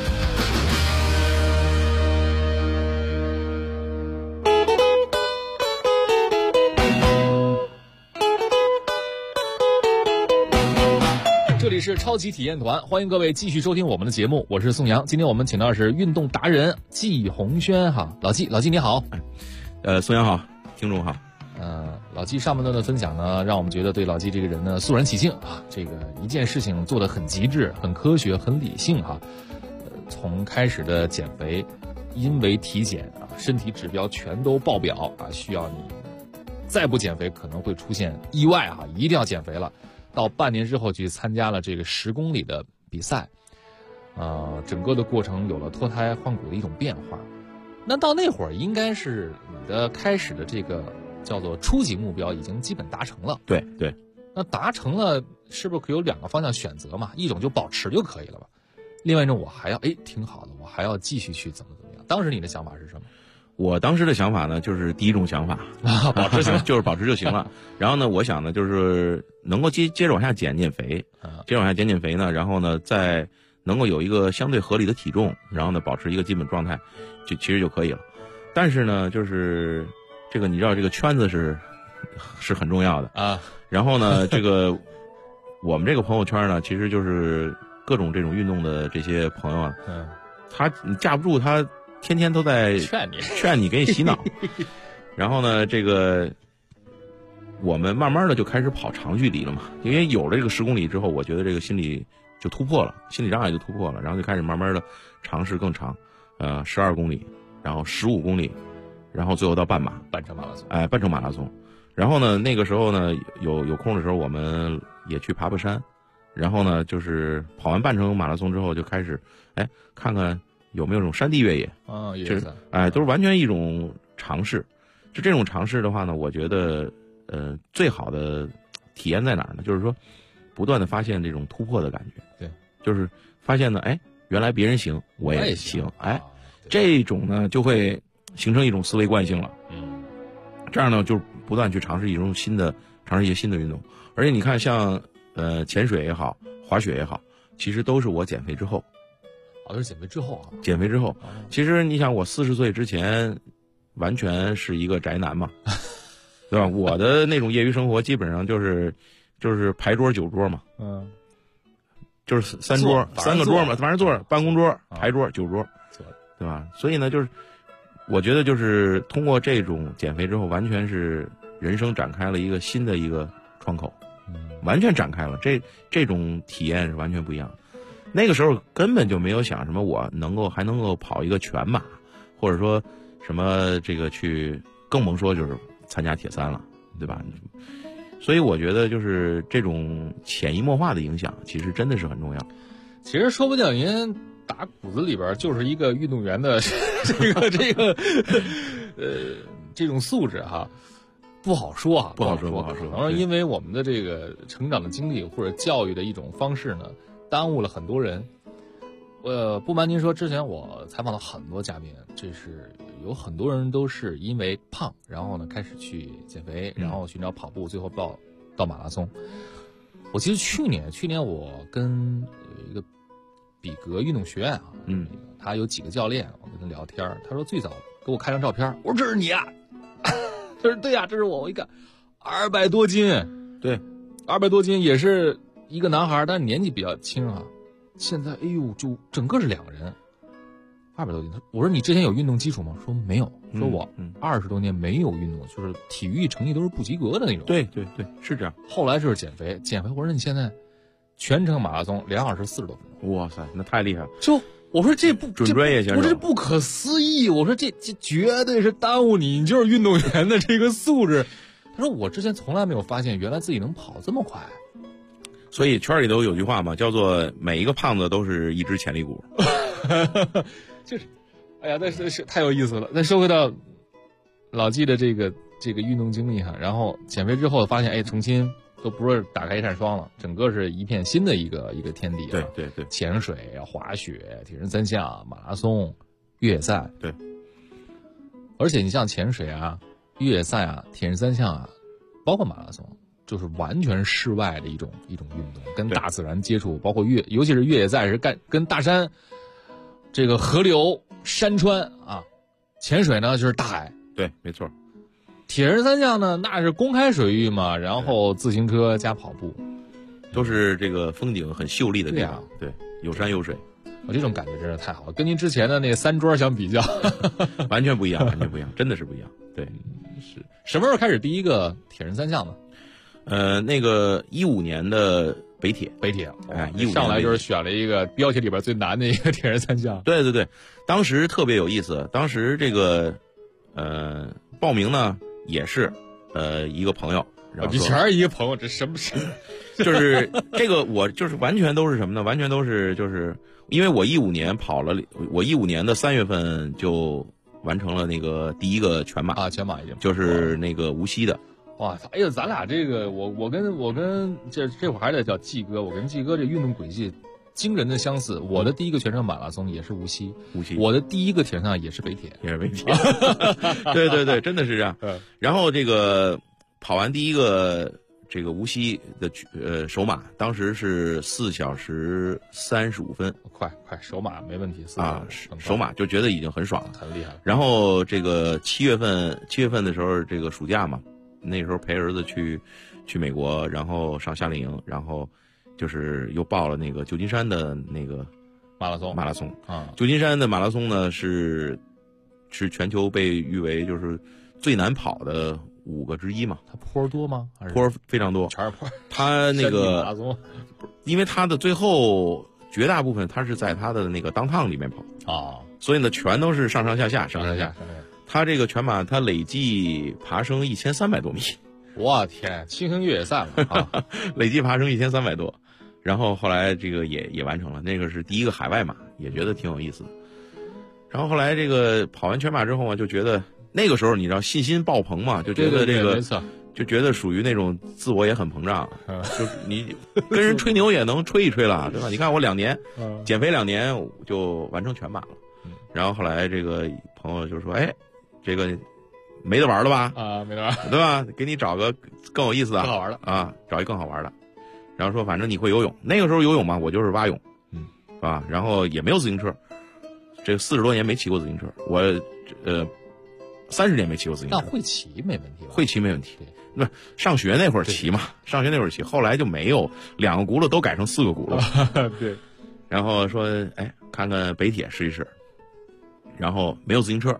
这里是超级体验团，欢迎各位继续收听我们的节目，我是宋阳。今天我们请到的是运动达人季红轩哈，老季你好。 宋阳好，听众好。 老季上半段的分享呢，让我们觉得对老季这个人呢肃然起敬啊，这个一件事情做得很极致、很科学、很理性哈。从开始的减肥，因为体检啊，身体指标全都爆表啊，需要你再不减肥可能会出现意外啊，一定要减肥了。到半年之后去参加了这个10公里的比赛，整个的过程有了脱胎换骨的一种变化。那到那会儿应该是你的开始的这个叫做初级目标已经基本达成了。 对。 那达成了，是不是可以有2个方向选择嘛？一种就保持就可以了吧？另外一种我还要挺好的，我还要继续去怎么样？当时你的想法是什么？ 我当时的想法呢，就是第一种想法， 保持行， 就是保持就行了。然后呢，我想呢，就是能够接着往下减肥，接着往下减肥呢，然后呢，再能够有一个相对合理的体重，然后呢，保持一个基本状态，其实就可以了。但是呢，就是这个你知道，这个圈子是很重要的啊。然后呢，这个我们这个朋友圈呢，其实就是各种这种运动的这些朋友啊，你架不住他。天天都在劝你，给你洗脑。然后呢，这个我们慢慢的就开始跑长距离了嘛，因为有了这个10公里之后，我觉得这个心理就突破了，心理障碍就突破了，然后就开始慢慢的尝试更长，12公里，然后15公里，然后最后到半程马拉松。半程马拉松。然后呢，那个时候呢，有空的时候，我们也去爬山。然后呢，就是跑完半程马拉松之后，就开始看看。有没有这种山地越野啊？越野赛，都是完全一种尝试。就这种尝试的话呢，我觉得，最好的体验在哪儿呢？就是说，不断的发现这种突破的感觉。 对， 就是发现呢，原来别人行，我也行。这种呢，就会形成一种思维惯性了。这样呢，就不断去尝试一些新的运动。而且你看，像潜水也好，滑雪也好，其实都是我减肥之后。 都是减肥之后啊！ 减肥之后，其实你想，我40岁之前，完全是一个宅男嘛，对吧？我的那种业余生活基本上就是牌桌酒桌嘛，就是3个桌嘛，反正坐办公桌、牌桌、酒桌，对吧？所以呢，就是我觉得就是通过这种减肥之后，完全是人生展开了一个新的一个窗口，完全展开了，这种体验是完全不一样的。那个时候根本就没有想什么我还能够跑一个全马，或者说什么这个去，更甭说就是参加铁三了，对吧？所以我觉得就是这种潜移默化的影响，其实真的是很重要。 其实说不定您打骨子里边就是一个运动员的这种素质哈，不好说啊， 不好说。 可能因为我们的这个成长的经历或者教育的一种方式呢，耽误了很多人。不瞒您说，之前我采访了很多嘉宾，这是有很多人都是因为胖，然后呢开始去减肥，然后寻找跑步，最后到马拉松。我记得去年我跟有一个比格运动学院啊，他有几个教练，我跟他聊天，他说最早给我看张照片，我说这是你啊，他说对呀，这是我，我一看200多斤， 对 ，200多斤也是一个男孩，但是年纪比较轻啊。现在哎呦，就整个是2个人，200多斤。我说你之前有运动基础吗？说没有，说我20多年没有运动，就是体育成绩都是不及格的那种。 对，是这样。 后来就是减肥，我说你现在全程马拉松2小时40多分钟， 哇塞，那太厉害了。 就我说这不准专业选手， 我说这不可思议，我说这绝对是耽误你就是运动员的这个素质。他说我之前从来没有发现，原来自己能跑这么快。 所以圈里头有句话嘛，叫做每一个胖子都是一只潜力股。 就是，哎呀，那是太有意思了。再说回到老纪的这个运动经历哈，然后减肥之后发现，哎，重新都不是打开一扇窗了，整个是一片新的一个天地。 对， 潜水、滑雪、铁人三项、马拉松、越野赛。 对， 而且你像潜水啊、越野赛啊、铁人三项啊，包括马拉松。就是完全室外的一种运动，跟大自然接触，包括尤其是越野赛是跟大山、这个河流、山川啊，潜水呢就是大海， 对，没错。 铁人三项呢，那是公开水域嘛，然后自行车加跑步， 都是这个风景很秀丽的地方，对，有山有水。 我这种感觉真是太好了，跟您之前的那个3桌相比较， 完全不一样，真的是不一样。对， 是什么时候开始第一个铁人三项呢？ 那个15年的北铁， 哎，15年上来就是选了一个标题里边最难的一个铁人三项。 对，当时特别有意思。当时这个报名呢也是一个朋友，然后你全是一个朋友，这什么事？ 就是这个我就是完全都是什么呢？完全都是就是因为我15年跑了，我15年的3月份就完成了那个第一个全马啊，全马已经就是那个无锡的。 哇操！哎呦，咱俩这个我跟这会儿还得叫季哥，我跟季哥这运动轨迹惊人的相似。我的第一个全程马拉松也是无锡，我的第一个铁上也是北铁， 对，真的是这样。然后这个跑完第一个这个无锡的首马，当时是4小时35分， 快，首马没问题啊，首马就觉得已经很爽了， 很厉害。 然后这个7月份的时候，这个暑假嘛。那时候陪儿子去美国，然后上夏令营，然后就是又报了那个旧金山的那个马拉松啊。旧金山的马拉松呢是全球被誉为就是最难跑的5个之一嘛。 它坡多吗？ 坡非常多， 全是坡。 它那个马拉松， 因为它的最后绝大部分它是在它的那个downtown里面跑啊， 所以呢全都是上下。他这个全马，他累计爬升1300多米， 我天，轻型越野赛了啊！ 累计爬升1300多，然后后来这个也完成了，那个是第一个海外马，也觉得挺有意思的。然后后来这个跑完全马之后啊，就觉得那个时候你知道信心爆棚嘛，就觉得这个就觉得属于那种自我也很膨胀，就是你跟人吹牛也能吹一吹了，对吧？你看我2年减肥2年就完成全马了，然后后来这个朋友就说，哎。这个没得玩了吧？ 啊，没得玩， 对吧？给你找个更有意思的、 更好玩的啊，找一更好玩的。然后说，反正你会游泳，那个时候游泳嘛，我就是蛙泳，是吧？然后也没有自行车，这个40多年没骑过自行车，我30年没骑过自行车。 那会骑没问题吧？ 会骑没问题。那上学那会儿骑嘛，上学那会儿骑，后来就没有2个轱辘都改成4个轱辘。 对。 然后说，哎，看看北铁试一试，然后没有自行车。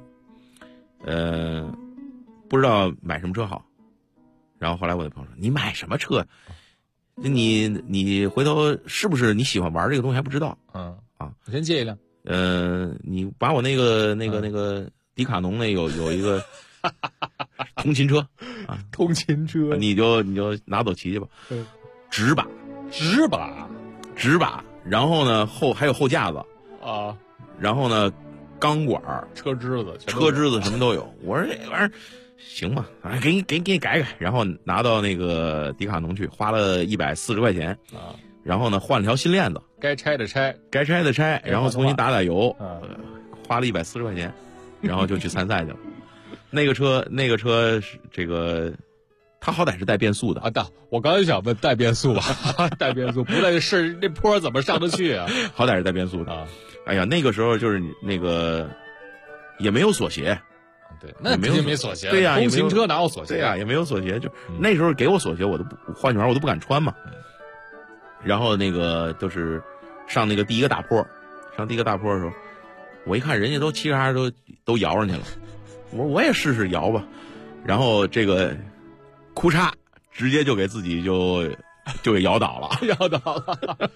不知道买什么车好，然后后来我的朋友说：“你买什么车？你回头是不是你喜欢玩这个东西还不知道？ 我先借一辆。 你把我那个迪卡侬那有一个通勤车啊， 通勤车， 你就拿走骑去吧。直把，然后呢还有后架子。” 啊， 然后呢，钢管、 车枝子什么都有。我说这玩意儿行吧，啊，给你改，然后拿到那个迪卡侬去，花了140块钱啊。 然后呢，换了条新链子， 该拆的拆， 然后重新打油，花了140块钱，然后就去参赛去了。那个车是这个，它好歹是带变速的啊。我刚才想问带变速吧，带变速不带是那坡怎么上得去啊？ 好歹是带变速的啊。 哎呀，那个时候就是那个也没有锁鞋。 对，那肯定没锁鞋。 对呀， 通行车哪有锁鞋？ 对呀，也没有锁鞋。就那时候给我锁鞋，我都换句话我都不敢穿嘛。然后那个就是上那个第一个大坡的时候，我一看人家都嘁咔都摇上去了，我也试试摇吧。然后这个哭嚓，直接就给自己就给摇倒了， 摇倒了。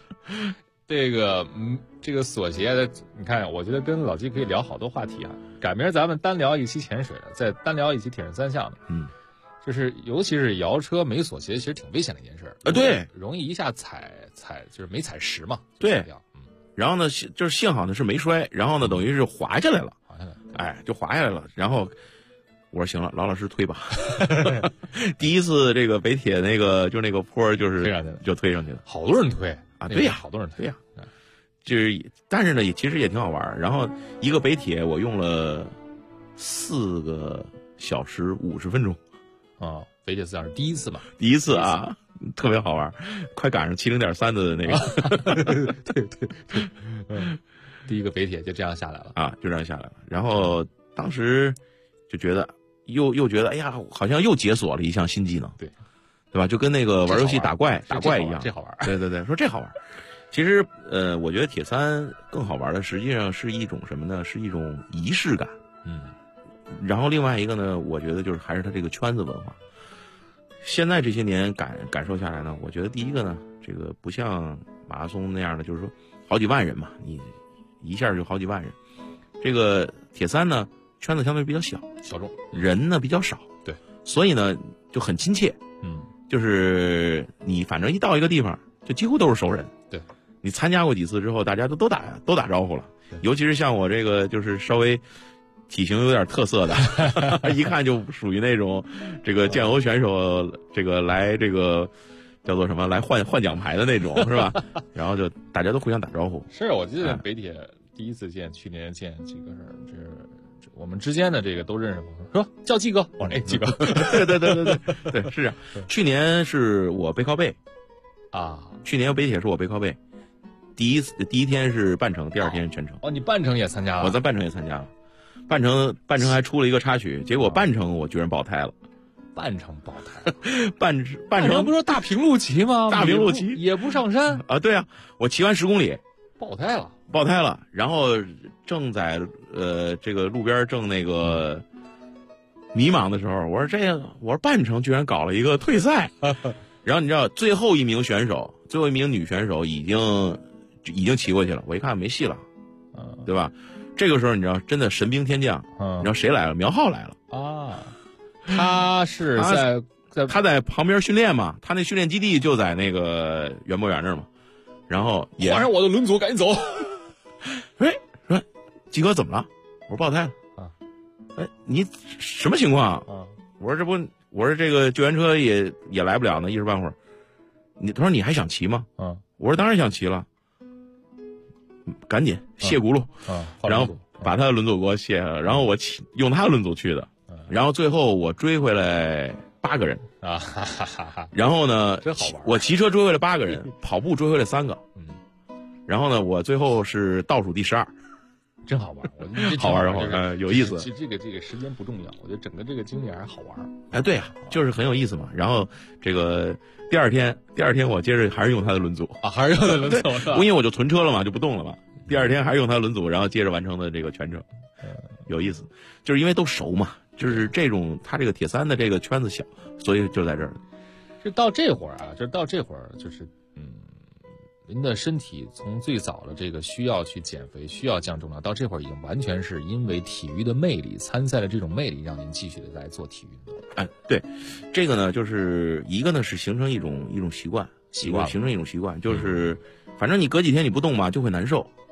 这个锁鞋的，你看，我觉得跟老季可以聊好多话题啊。改明儿咱们单聊一期潜水的，再单聊一期铁人三项的。就是尤其是摇车没锁鞋，其实挺危险的一件事对， 容易一下踩就是没踩实嘛。 对，然后呢，就是幸好呢是没摔，然后呢等于是滑下来了，就滑下来了。然后我说行了，老师推吧。第一次这个北铁那个就那个坡就是就推上去了， 好多人推啊，对呀， 好多人推呀。就是但是呢其实也挺好玩。然后一个北铁我用了4个小时50分钟。 啊，北铁4小时第一次嘛， 第一次啊，特别好玩，快赶上70.3的那个。 对，第一个北铁就这样下来了啊，就这样下来了。然后当时就觉得又觉得，哎呀，好像又解锁了一项新技能， 对吧？就跟那个玩游戏打怪一样， 这好玩。 对，说这好玩。其实我觉得铁三更好玩的，实际上是一种什么呢？是一种仪式感。然后另外一个呢，我觉得就是还是它这个圈子文化。现在这些年感受下来呢，我觉得第一个呢，这个不像马拉松那样的，就是说好几万人嘛，你一下就好几万人。这个铁三呢，圈子相对比较小众， 人呢比较少， 对， 所以呢就很亲切。就是你反正一到一个地方，就几乎都是熟人。 对， 你参加过几次之后，大家都打招呼了。尤其是像我这个就是稍微体型有点特色的，一看就属于那种这个健欧选手，这个来这个叫做什么来换奖牌的那种，是吧？然后就大家都互相打招呼。 是，我记得北铁第一次见，去年见几个人，这我们之间的这个都认识吗？说叫季哥，我说哎，季哥， 对，是这样。去年是我背靠背啊， 去年北铁是我背靠背，第一天是半程，第二天是全程。 哦，你半程也参加了？ 我在半程也参加了。半程还出了一个插曲，结果半程我居然爆胎了。 半程爆胎， 半程不是大平路骑吗？ 大平路骑也不上山啊？对啊，我骑完10公里爆胎了，然后正在这个路边正那个迷茫的时候，我说半程居然搞了一个退赛，然后你知道最后一名女选手已经骑过去了，我一看没戏了，对吧？这个时候你知道真的神兵天降，你知道谁来了？苗浩来了啊！他是他在旁边训练嘛，他那训练基地就在那个园博园那儿嘛。然后换上我的轮组，赶紧走。 哎，说季哥怎么了？我说爆胎了啊！哎，你什么情况啊？我说这个救援车也来不了呢，一时半会儿。他说你还想骑吗？我说当然想骑了。赶紧卸轱辘，然后把他的轮组给我卸下来，然后我用他的轮组去的，然后最后我追回来8个人啊， 然后呢， 真好玩， 我骑车追回来8个人，跑步追回来3个，然后呢，我最后是倒数第12， 真好玩，我觉得好玩，有意思。 这个时间不重要，我觉得整个这个经历还是好玩。 哎，对啊，就是很有意思嘛。然后这个第二天我接着还是用他的轮组啊，还是用他的轮组， 因为我就囤车了嘛，就不动了嘛。第二天还是用他的轮组，然后接着完成的这个全程，有意思。就是因为都熟嘛，就是这种他这个铁三的这个圈子小，所以就在这儿。 就到这会儿啊，就是您的身体从最早的这个需要去减肥，需要降重量，到这会儿已经完全是因为体育的魅力，参赛的这种魅力，让您继续的在做体育运动。 哎，对，这个呢，就是一个呢是形成一种习惯，形成一种习惯，就是反正你隔几天你不动嘛，就会难受。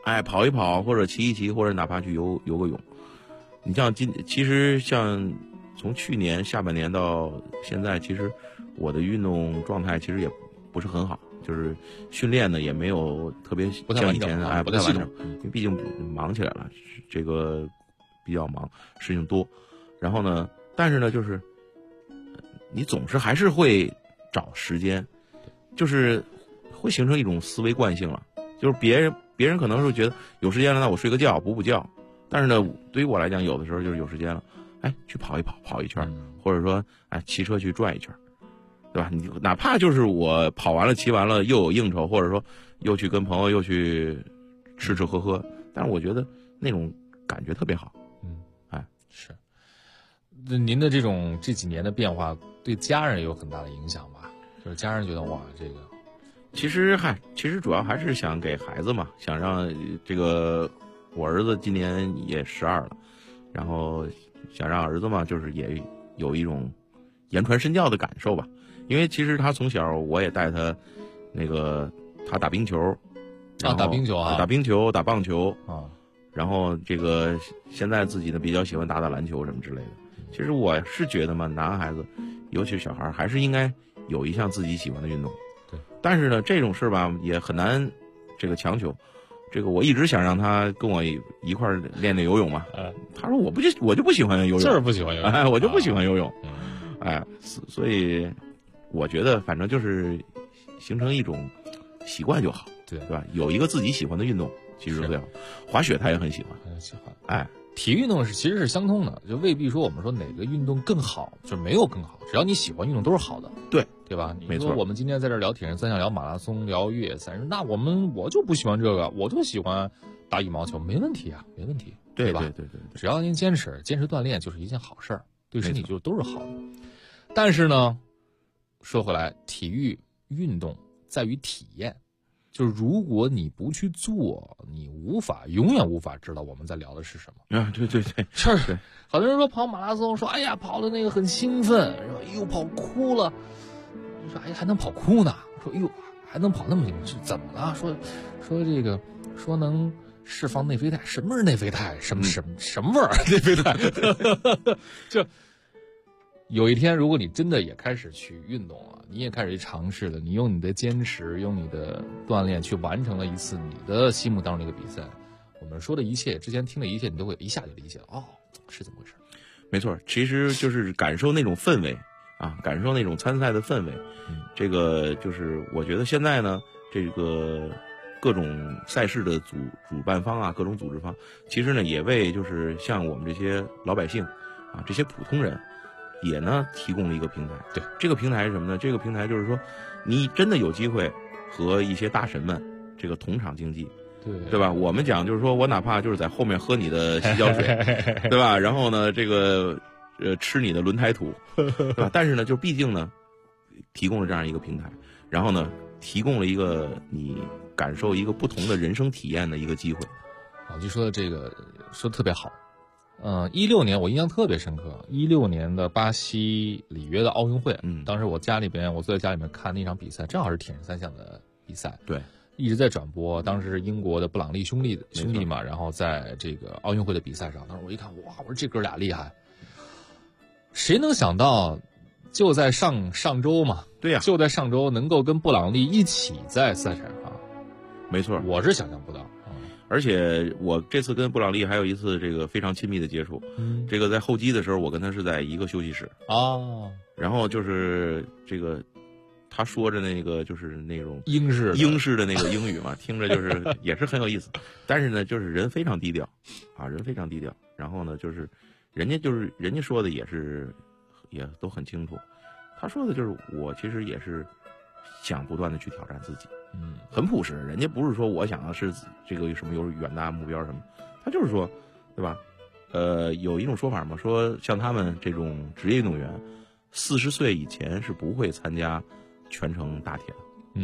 跑一跑，或者骑一骑，或者哪怕去游个泳。你像其实像从去年下半年到现在，其实我的运动状态其实也不是很好，就是训练呢也没有特别像以前不太完整，因为毕竟忙起来了，这个比较忙，事情多。然后呢，但是呢，就是你总是还是会找时间，就是会形成一种思维惯性了，就是别人可能是觉得有时间了，那我睡个觉补觉。但是呢，对于我来讲，有的时候就是有时间了，去跑一跑，跑一圈，或者说骑车去转一圈，对吧？你哪怕就是我跑完了、骑完了，又有应酬，或者说又去跟朋友又去吃吃喝喝，但是我觉得那种感觉特别好。 是。您的这几年的变化，对家人有很大的影响吧？就是家人觉得哇，这个， 其实主要还是想给孩子嘛，想让这个。我儿子今年也12了，然后想让儿子嘛，就是也有一种言传身教的感受吧。因为其实他从小我也带他，他打冰球， 打冰球打冰球、打棒球啊， 然后这个现在自己呢比较喜欢打篮球什么之类的。其实我是觉得嘛，男孩子，尤其是小孩，还是应该有一项自己喜欢的运动。 对， 但是呢，这种事吧也很难强求。这个我一直想让他跟我一块儿练游泳嘛，他说我就不喜欢游泳， 就是不喜欢游泳， 我就不喜欢游泳，所以我觉得反正就是形成一种习惯就好，对吧？有一个自己喜欢的运动，其实最好。滑雪他也很喜欢， 体育运动其实是相通的，就未必说我们说哪个运动更好，就没有更好，只要你喜欢运动都是好的，对吧？ 没错。 我们今天在这聊铁人三项、聊马拉松、聊越野赛，那我就不喜欢这个，我就喜欢打羽毛球，没问题啊，没问题， 对吧？ 对， 只要您坚持锻炼，就是一件好事儿，对身体就都是好的。但是呢，说回来，体育运动在于体验。就是如果你不去做，你永远无法知道我们在聊的是什么啊！对， 是。好多人说跑马拉松，说哎呀跑的那个很兴奋，说哎呦跑哭了，说哎还能跑哭呢，说哎呦还能跑那么久，是怎么了？说这个说能释放内啡肽，什么是内啡肽？什么味儿？内啡肽？就有一天，如果你真的也开始去运动了，你也开始去尝试了，你用你的坚持，用你的锻炼去完成了一次你的心目当中的一个比赛，我们说的一切，之前听的一切，你都会一下就理解了，哦，是怎么回事？ 没错，其实就是感受那种氛围啊，感受那种参赛的氛围。这个就是我觉得现在呢，这个各种赛事的主办方啊，各种组织方，其实呢也为就是像我们这些老百姓啊，这些普通人。也呢提供了一个平台， 对， 这个平台是什么呢？这个平台就是说，你真的有机会和一些大神们这个同场竞技，对吧？我们讲就是说我哪怕就是在后面喝你的洗脚水，对吧？然后呢，这个吃你的轮胎土，对吧？但是呢，就毕竟呢，提供了这样一个平台，然后呢，提供了一个你感受一个不同的人生体验的一个机会。 就说的这个说的特别好。16年我印象特别深刻，16年的巴西里约的奥运会，当时我坐在家里面看那场比赛，正好是铁人三项的比赛， 对， 一直在转播。当时是英国的布朗利兄弟嘛，然后在这个奥运会的比赛上，当时我一看，哇，我说这哥俩厉害，谁能想到，就在上周嘛， 对呀， 就在上周能够跟布朗利一起在赛场上， 没错， 我是想象不到。 而且我这次跟布朗利还有一次这个非常亲密的接触，这个在候机的时候，我跟他是在一个休息室然后就是这个他说着那个就是那种英式的那个英语嘛，听着就是也是很有意思，但是呢，就是人非常低调啊，人非常低调。然后呢，就是人家说的也都很清楚，他说的就是我其实也是想不断的去挑战自己。很朴实，人家不是说我想要是这个什么有远大目标什么，他就是说，对吧？有一种说法嘛，说像他们这种职业运动员，40岁以前是不会参加全程大铁的。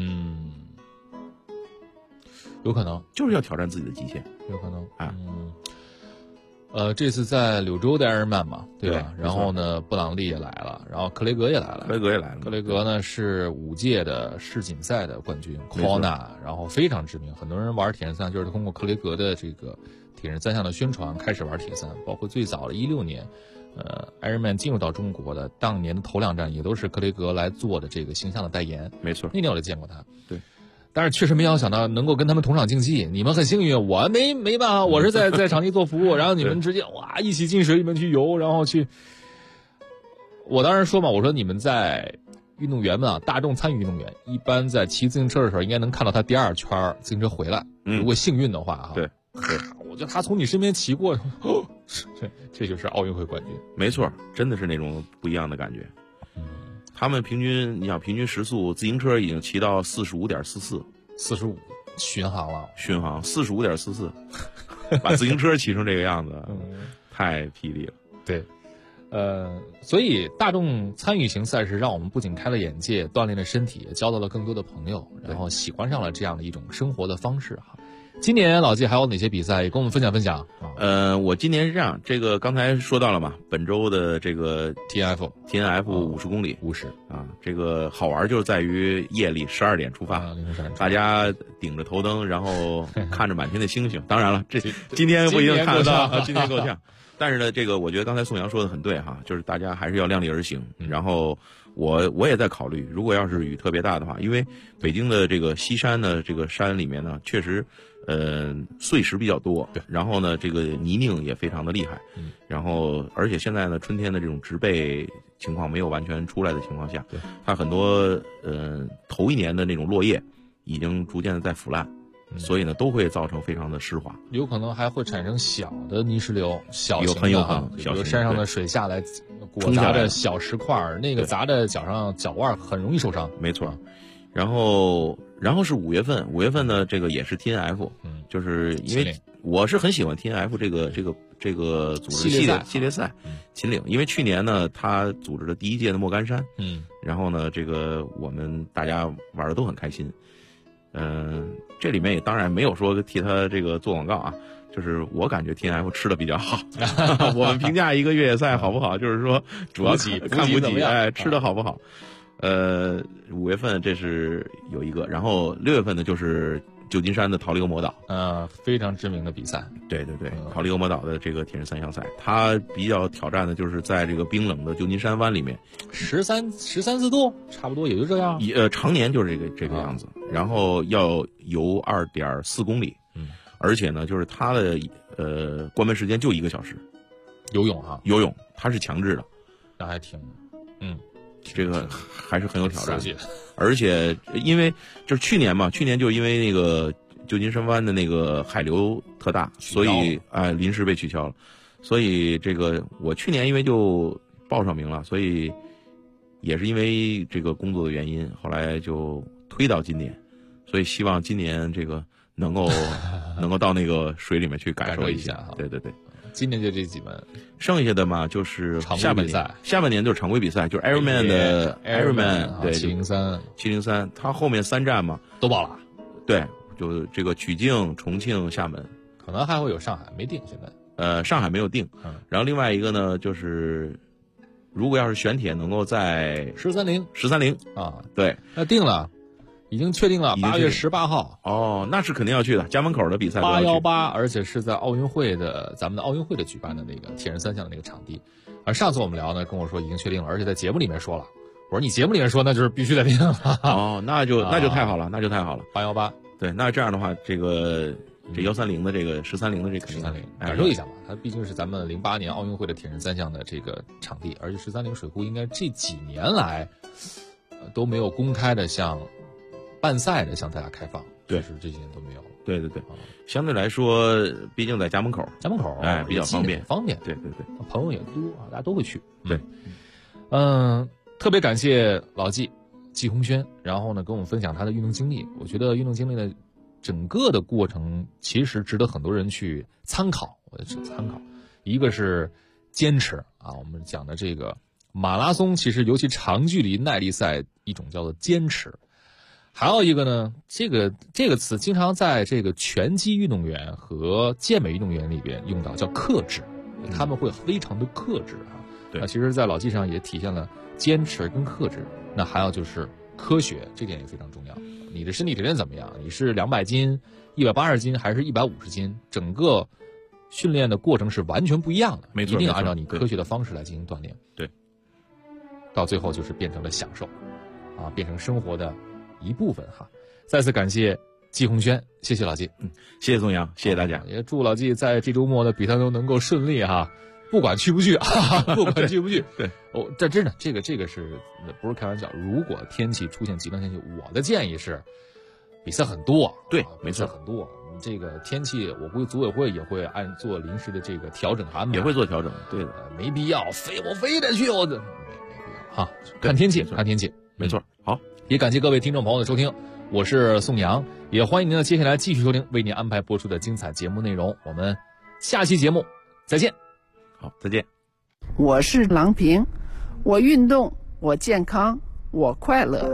有可能就是要挑战自己的极限， 有可能这次在柳州的埃尔曼嘛，对吧？ 对， 然后呢，布朗利也来了，然后克雷格也来了。克雷格呢是5届的世锦赛的冠军 ，Kona， 然后非常知名，很多人玩铁人三项就是通过克雷格的这个铁人三项的宣传开始玩铁三，包括最早的16年，埃尔曼进入到中国的当年的头2站也都是克雷格来做的这个形象的代言。 没错， 那年我就见过他。 对。 但是确实没想到能够跟他们同场竞技，你们很幸运，我没办法，我是在场地做服务，然后你们直接哇一起进水里面去游，然后去。我当时说嘛，我说你们在运动员们啊，大众参与运动员一般在骑自行车的时候，应该能看到他第2圈自行车回来，如果幸运的话哈。 对， 我觉得他从你身边骑过，这就是奥运会冠军。 没错，真的是那种不一样的感觉。他们平均，你想平均时速，自行车已经骑到45.44，45 巡航了， 巡航45.44，把自行车骑成这个样子，太霹雳了。 对，所以大众参与型赛事让我们不仅开了眼界，锻炼了身体，也交到了更多的朋友，然后喜欢上了这样的一种生活的方式哈。今年老季还有哪些比赛也跟我们分享分享？ 我今年是这样，这个刚才说到了嘛，本周的这个 TNF 50公里 ，50 啊，这个好玩就是在于夜里12点出发，大家顶着头灯，然后看着满天的星星。当然了，这今天不一定看得到，今天够呛。但是呢，这个我觉得刚才宋阳说的很对哈，就是大家还是要量力而行。然后我也在考虑，如果要是雨特别大的话，因为北京的这个西山呢，这个山里面呢，确实碎石比较多，然后呢，这个泥泞也非常的厉害，然后而且现在呢，春天的这种植被情况没有完全出来的情况下，它很多头1年的那种落叶已经逐渐的在腐烂。所以呢，都会造成非常的湿滑， 有可能还会产生小的泥石流，小型的， 很有可能， 比如山上的水下来裹砸着小石块，那个砸着脚腕很容易受伤。 没错，然后是5月份，5月份呢，这个也是 TNF，就是因为我是很喜欢 TNF 这个组织系列赛，秦岭，因为去年呢，他组织了第1届的莫干山，然后呢，这个我们大家玩的都很开心。这里面也当然没有说替他这个做广告啊，就是我感觉 TNF 吃的比较好。我们评价一个越野赛好不好，就是说主要看补给，吃的好不好。5月份这是有一个，然后6月份呢就是旧金山的陶丽欧魔岛， 非常知名的比赛。 对，陶丽欧魔岛的这个铁人3项赛，它比较挑战的就是在这个冰冷的旧金山湾里面 ，13、14度，差不多也就这样。 常年就是这个样子，然后要游2.4公里，而且呢，就是它的关门时间就1个小时。 游泳哈， 游泳它是强制的， 那还挺， 这个还是很有挑战的。而且因为就是去年就因为那个旧金山湾的那个海流特大，所以临时被取消了。所以这个我去年因为就报上名了，所以也是因为这个工作的原因，后来就推到今年。所以希望今年这个能够到那个水里面去感受一下。对。 今年就这几门， 剩下的嘛就是下半年就是常规比赛，就是 Ironman 的 Ironman， 对，703，它后面3站嘛都报了。 对，就这个曲靖、重庆、厦门， 可能还会有上海没定，现在上海没有定。然后另外一个呢，就是如果要是选铁能够在13.0 啊， 对， 那定了。已经确定了，8月18号。 哦，那是肯定要去的，家门口的比赛都要去。 818，而且是在奥运会的咱们的奥运会的举办的那个铁人3项的那个场地。而上次我们聊呢，跟我说已经确定了，而且在节目里面说了。我说你节目里面说，那就是必须得定了。 哦，那就太好了 ，818。 对，那这样的话，这130的这个13.0的这肯定 13.0感受一下嘛，它毕竟是咱们08年奥运会的铁人3项的这个场地，而且13.0水库应该这几年来都没有公开的向办赛的向大家开放， 对， 是这些年都没有。 对，相对来说，毕竟在家门口，比较方便。对， 朋友也多啊，大家都会去。 对， 特别感谢老季红轩，然后呢跟我们分享他的运动经历。我觉得运动经历的整个的过程其实值得很多人去参考。一个是坚持啊，我们讲的这个马拉松，其实尤其长距离耐力赛一种叫做坚持。还有一个呢，这个词经常在这个拳击运动员和健美运动员里边用到，叫克制。 他们会非常的克制啊。 对， 那其实在老纪上也体现了坚持跟克制。那还有就是科学，这点也非常重要。你的身体条件怎么样？你是200斤、180斤还是150斤？整个训练的过程是完全不一样的， 没错， 一定按照你科学的方式来进行锻炼。 对， 到最后就是变成了享受，啊，变成生活的一部分哈。再次感谢季红轩，谢谢老季， 谢谢宋阳，谢谢大家， 也祝老季在这周末的比赛中能够顺利哈。不管去不去啊，不管去不去， 对， 哦，这真的，这个是不是开玩笑？如果天气出现极端天气，我的建议是，比赛很多， 对，没错， 很多。这个天气，我估计组委会也会按做临时的这个调整安排， 也会做调整，对的， 没必要非得去，我没必要哈，看天气，看天气， 没错。好， 也感谢各位听众朋友的收听，我是宋阳，也欢迎您呢接下来继续收听为您安排播出的精彩节目内容，我们下期节目再见。 好，再见。 我是郎平，我运动，我健康，我快乐。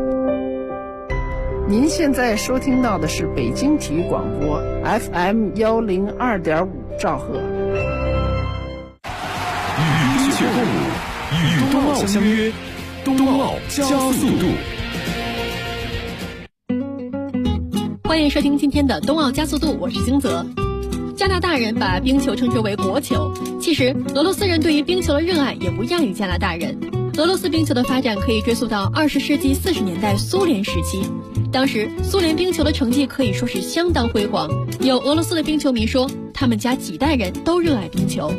您现在收听到的是北京体育广播 FM102.5兆赫。 与冰雪共舞，与冬奥相约，冬奥加速度。 欢迎收听今天的冬奥加速度，我是金泽。加拿大人把冰球称之为国球，其实俄罗斯人对于冰球的热爱也不亚于加拿大人。俄罗斯冰球的发展可以追溯到20世纪40年代苏联时期，当时苏联冰球的成绩可以说是相当辉煌。有俄罗斯的冰球迷说，他们家几代人都热爱冰球。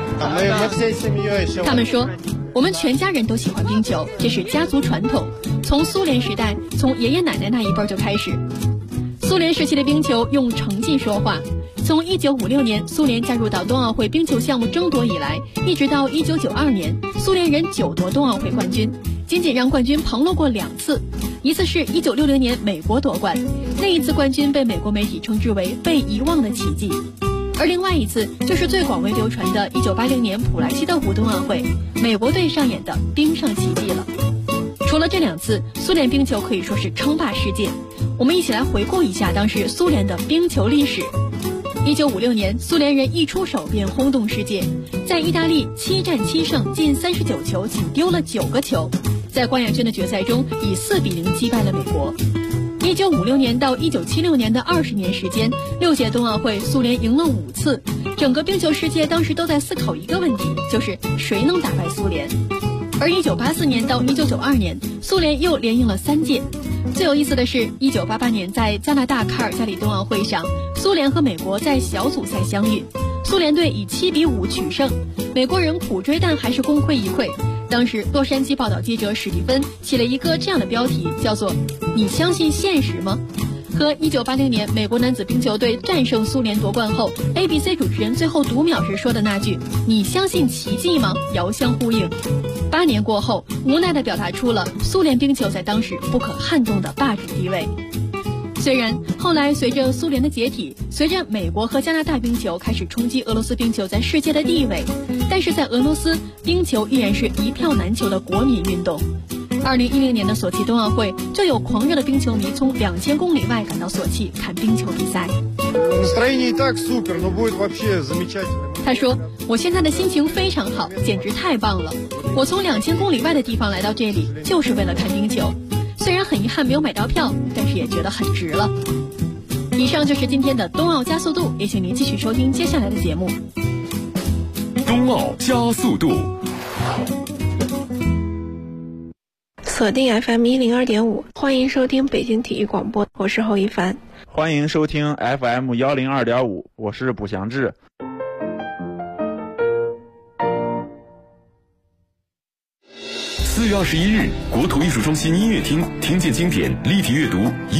他们说，我们全家人都喜欢冰球，这是家族传统，从苏联时代，从爷爷奶奶那一辈就开始。苏联时期的冰球用成绩说话，从1956年苏联加入到冬奥会冰球项目争夺以来，一直到1992年，苏联人9夺冬奥会冠军，仅仅让冠军旁落过2次，一次是1960年美国夺冠，那一次冠军被美国媒体称之为被遗忘的奇迹，而另外一次就是最广为流传的1980年普莱西德湖冬奥会，美国队上演的冰上奇迹了。除了这2次，苏联冰球可以说是称霸世界。我们一起来回顾一下当时苏联的冰球历史。1956年，苏联人一出手便轰动世界，在意大利7战7胜，进39球，仅丢了9个球，在冠亚军的决赛中以4-0击败了美国。1956年到1976年的20年时间，6届冬奥会苏联赢了5次，整个冰球世界当时都在思考一个问题，就是谁能打败苏联。而1984年到1992年，苏联又连赢了3届。最有意思的是，1988年在加拿大卡尔加里冬奥会上，苏联和美国在小组赛相遇，苏联队以7-5取胜，美国人苦追但还是功亏一篑。当时洛杉矶报道记者史蒂芬起了一个这样的标题，叫做“你相信现实吗？”和1980年美国男子冰球队战胜苏联夺冠后 ABC 主持人最后读秒时说的那句“你相信奇迹吗”遥相呼应。8年过后，无奈地表达出了苏联冰球在当时不可撼动的霸主地位。虽然后来随着苏联的解体，随着美国和加拿大冰球开始冲击俄罗斯冰球在世界的地位，但是在俄罗斯，冰球依然是一票难求的国民运动。2010年的索契冬奥会，就有狂热的冰球迷从2000公里外赶到索契看冰球比赛。他说：“我现在的心情非常好，简直太棒了！我从2000公里外的地方来到这里，就是为了看冰球。虽然很遗憾没有买到票，但是也觉得很值了。”以上就是今天的冬奥加速度，也请您继续收听接下来的节目。 冬奥加速度。 锁定 FM102.5，欢迎收听北京体育广播，我是侯一凡。 欢迎收听 FM102.5，我是卜祥志。 4月21日，国土艺术中心音乐厅听见经典立体阅读。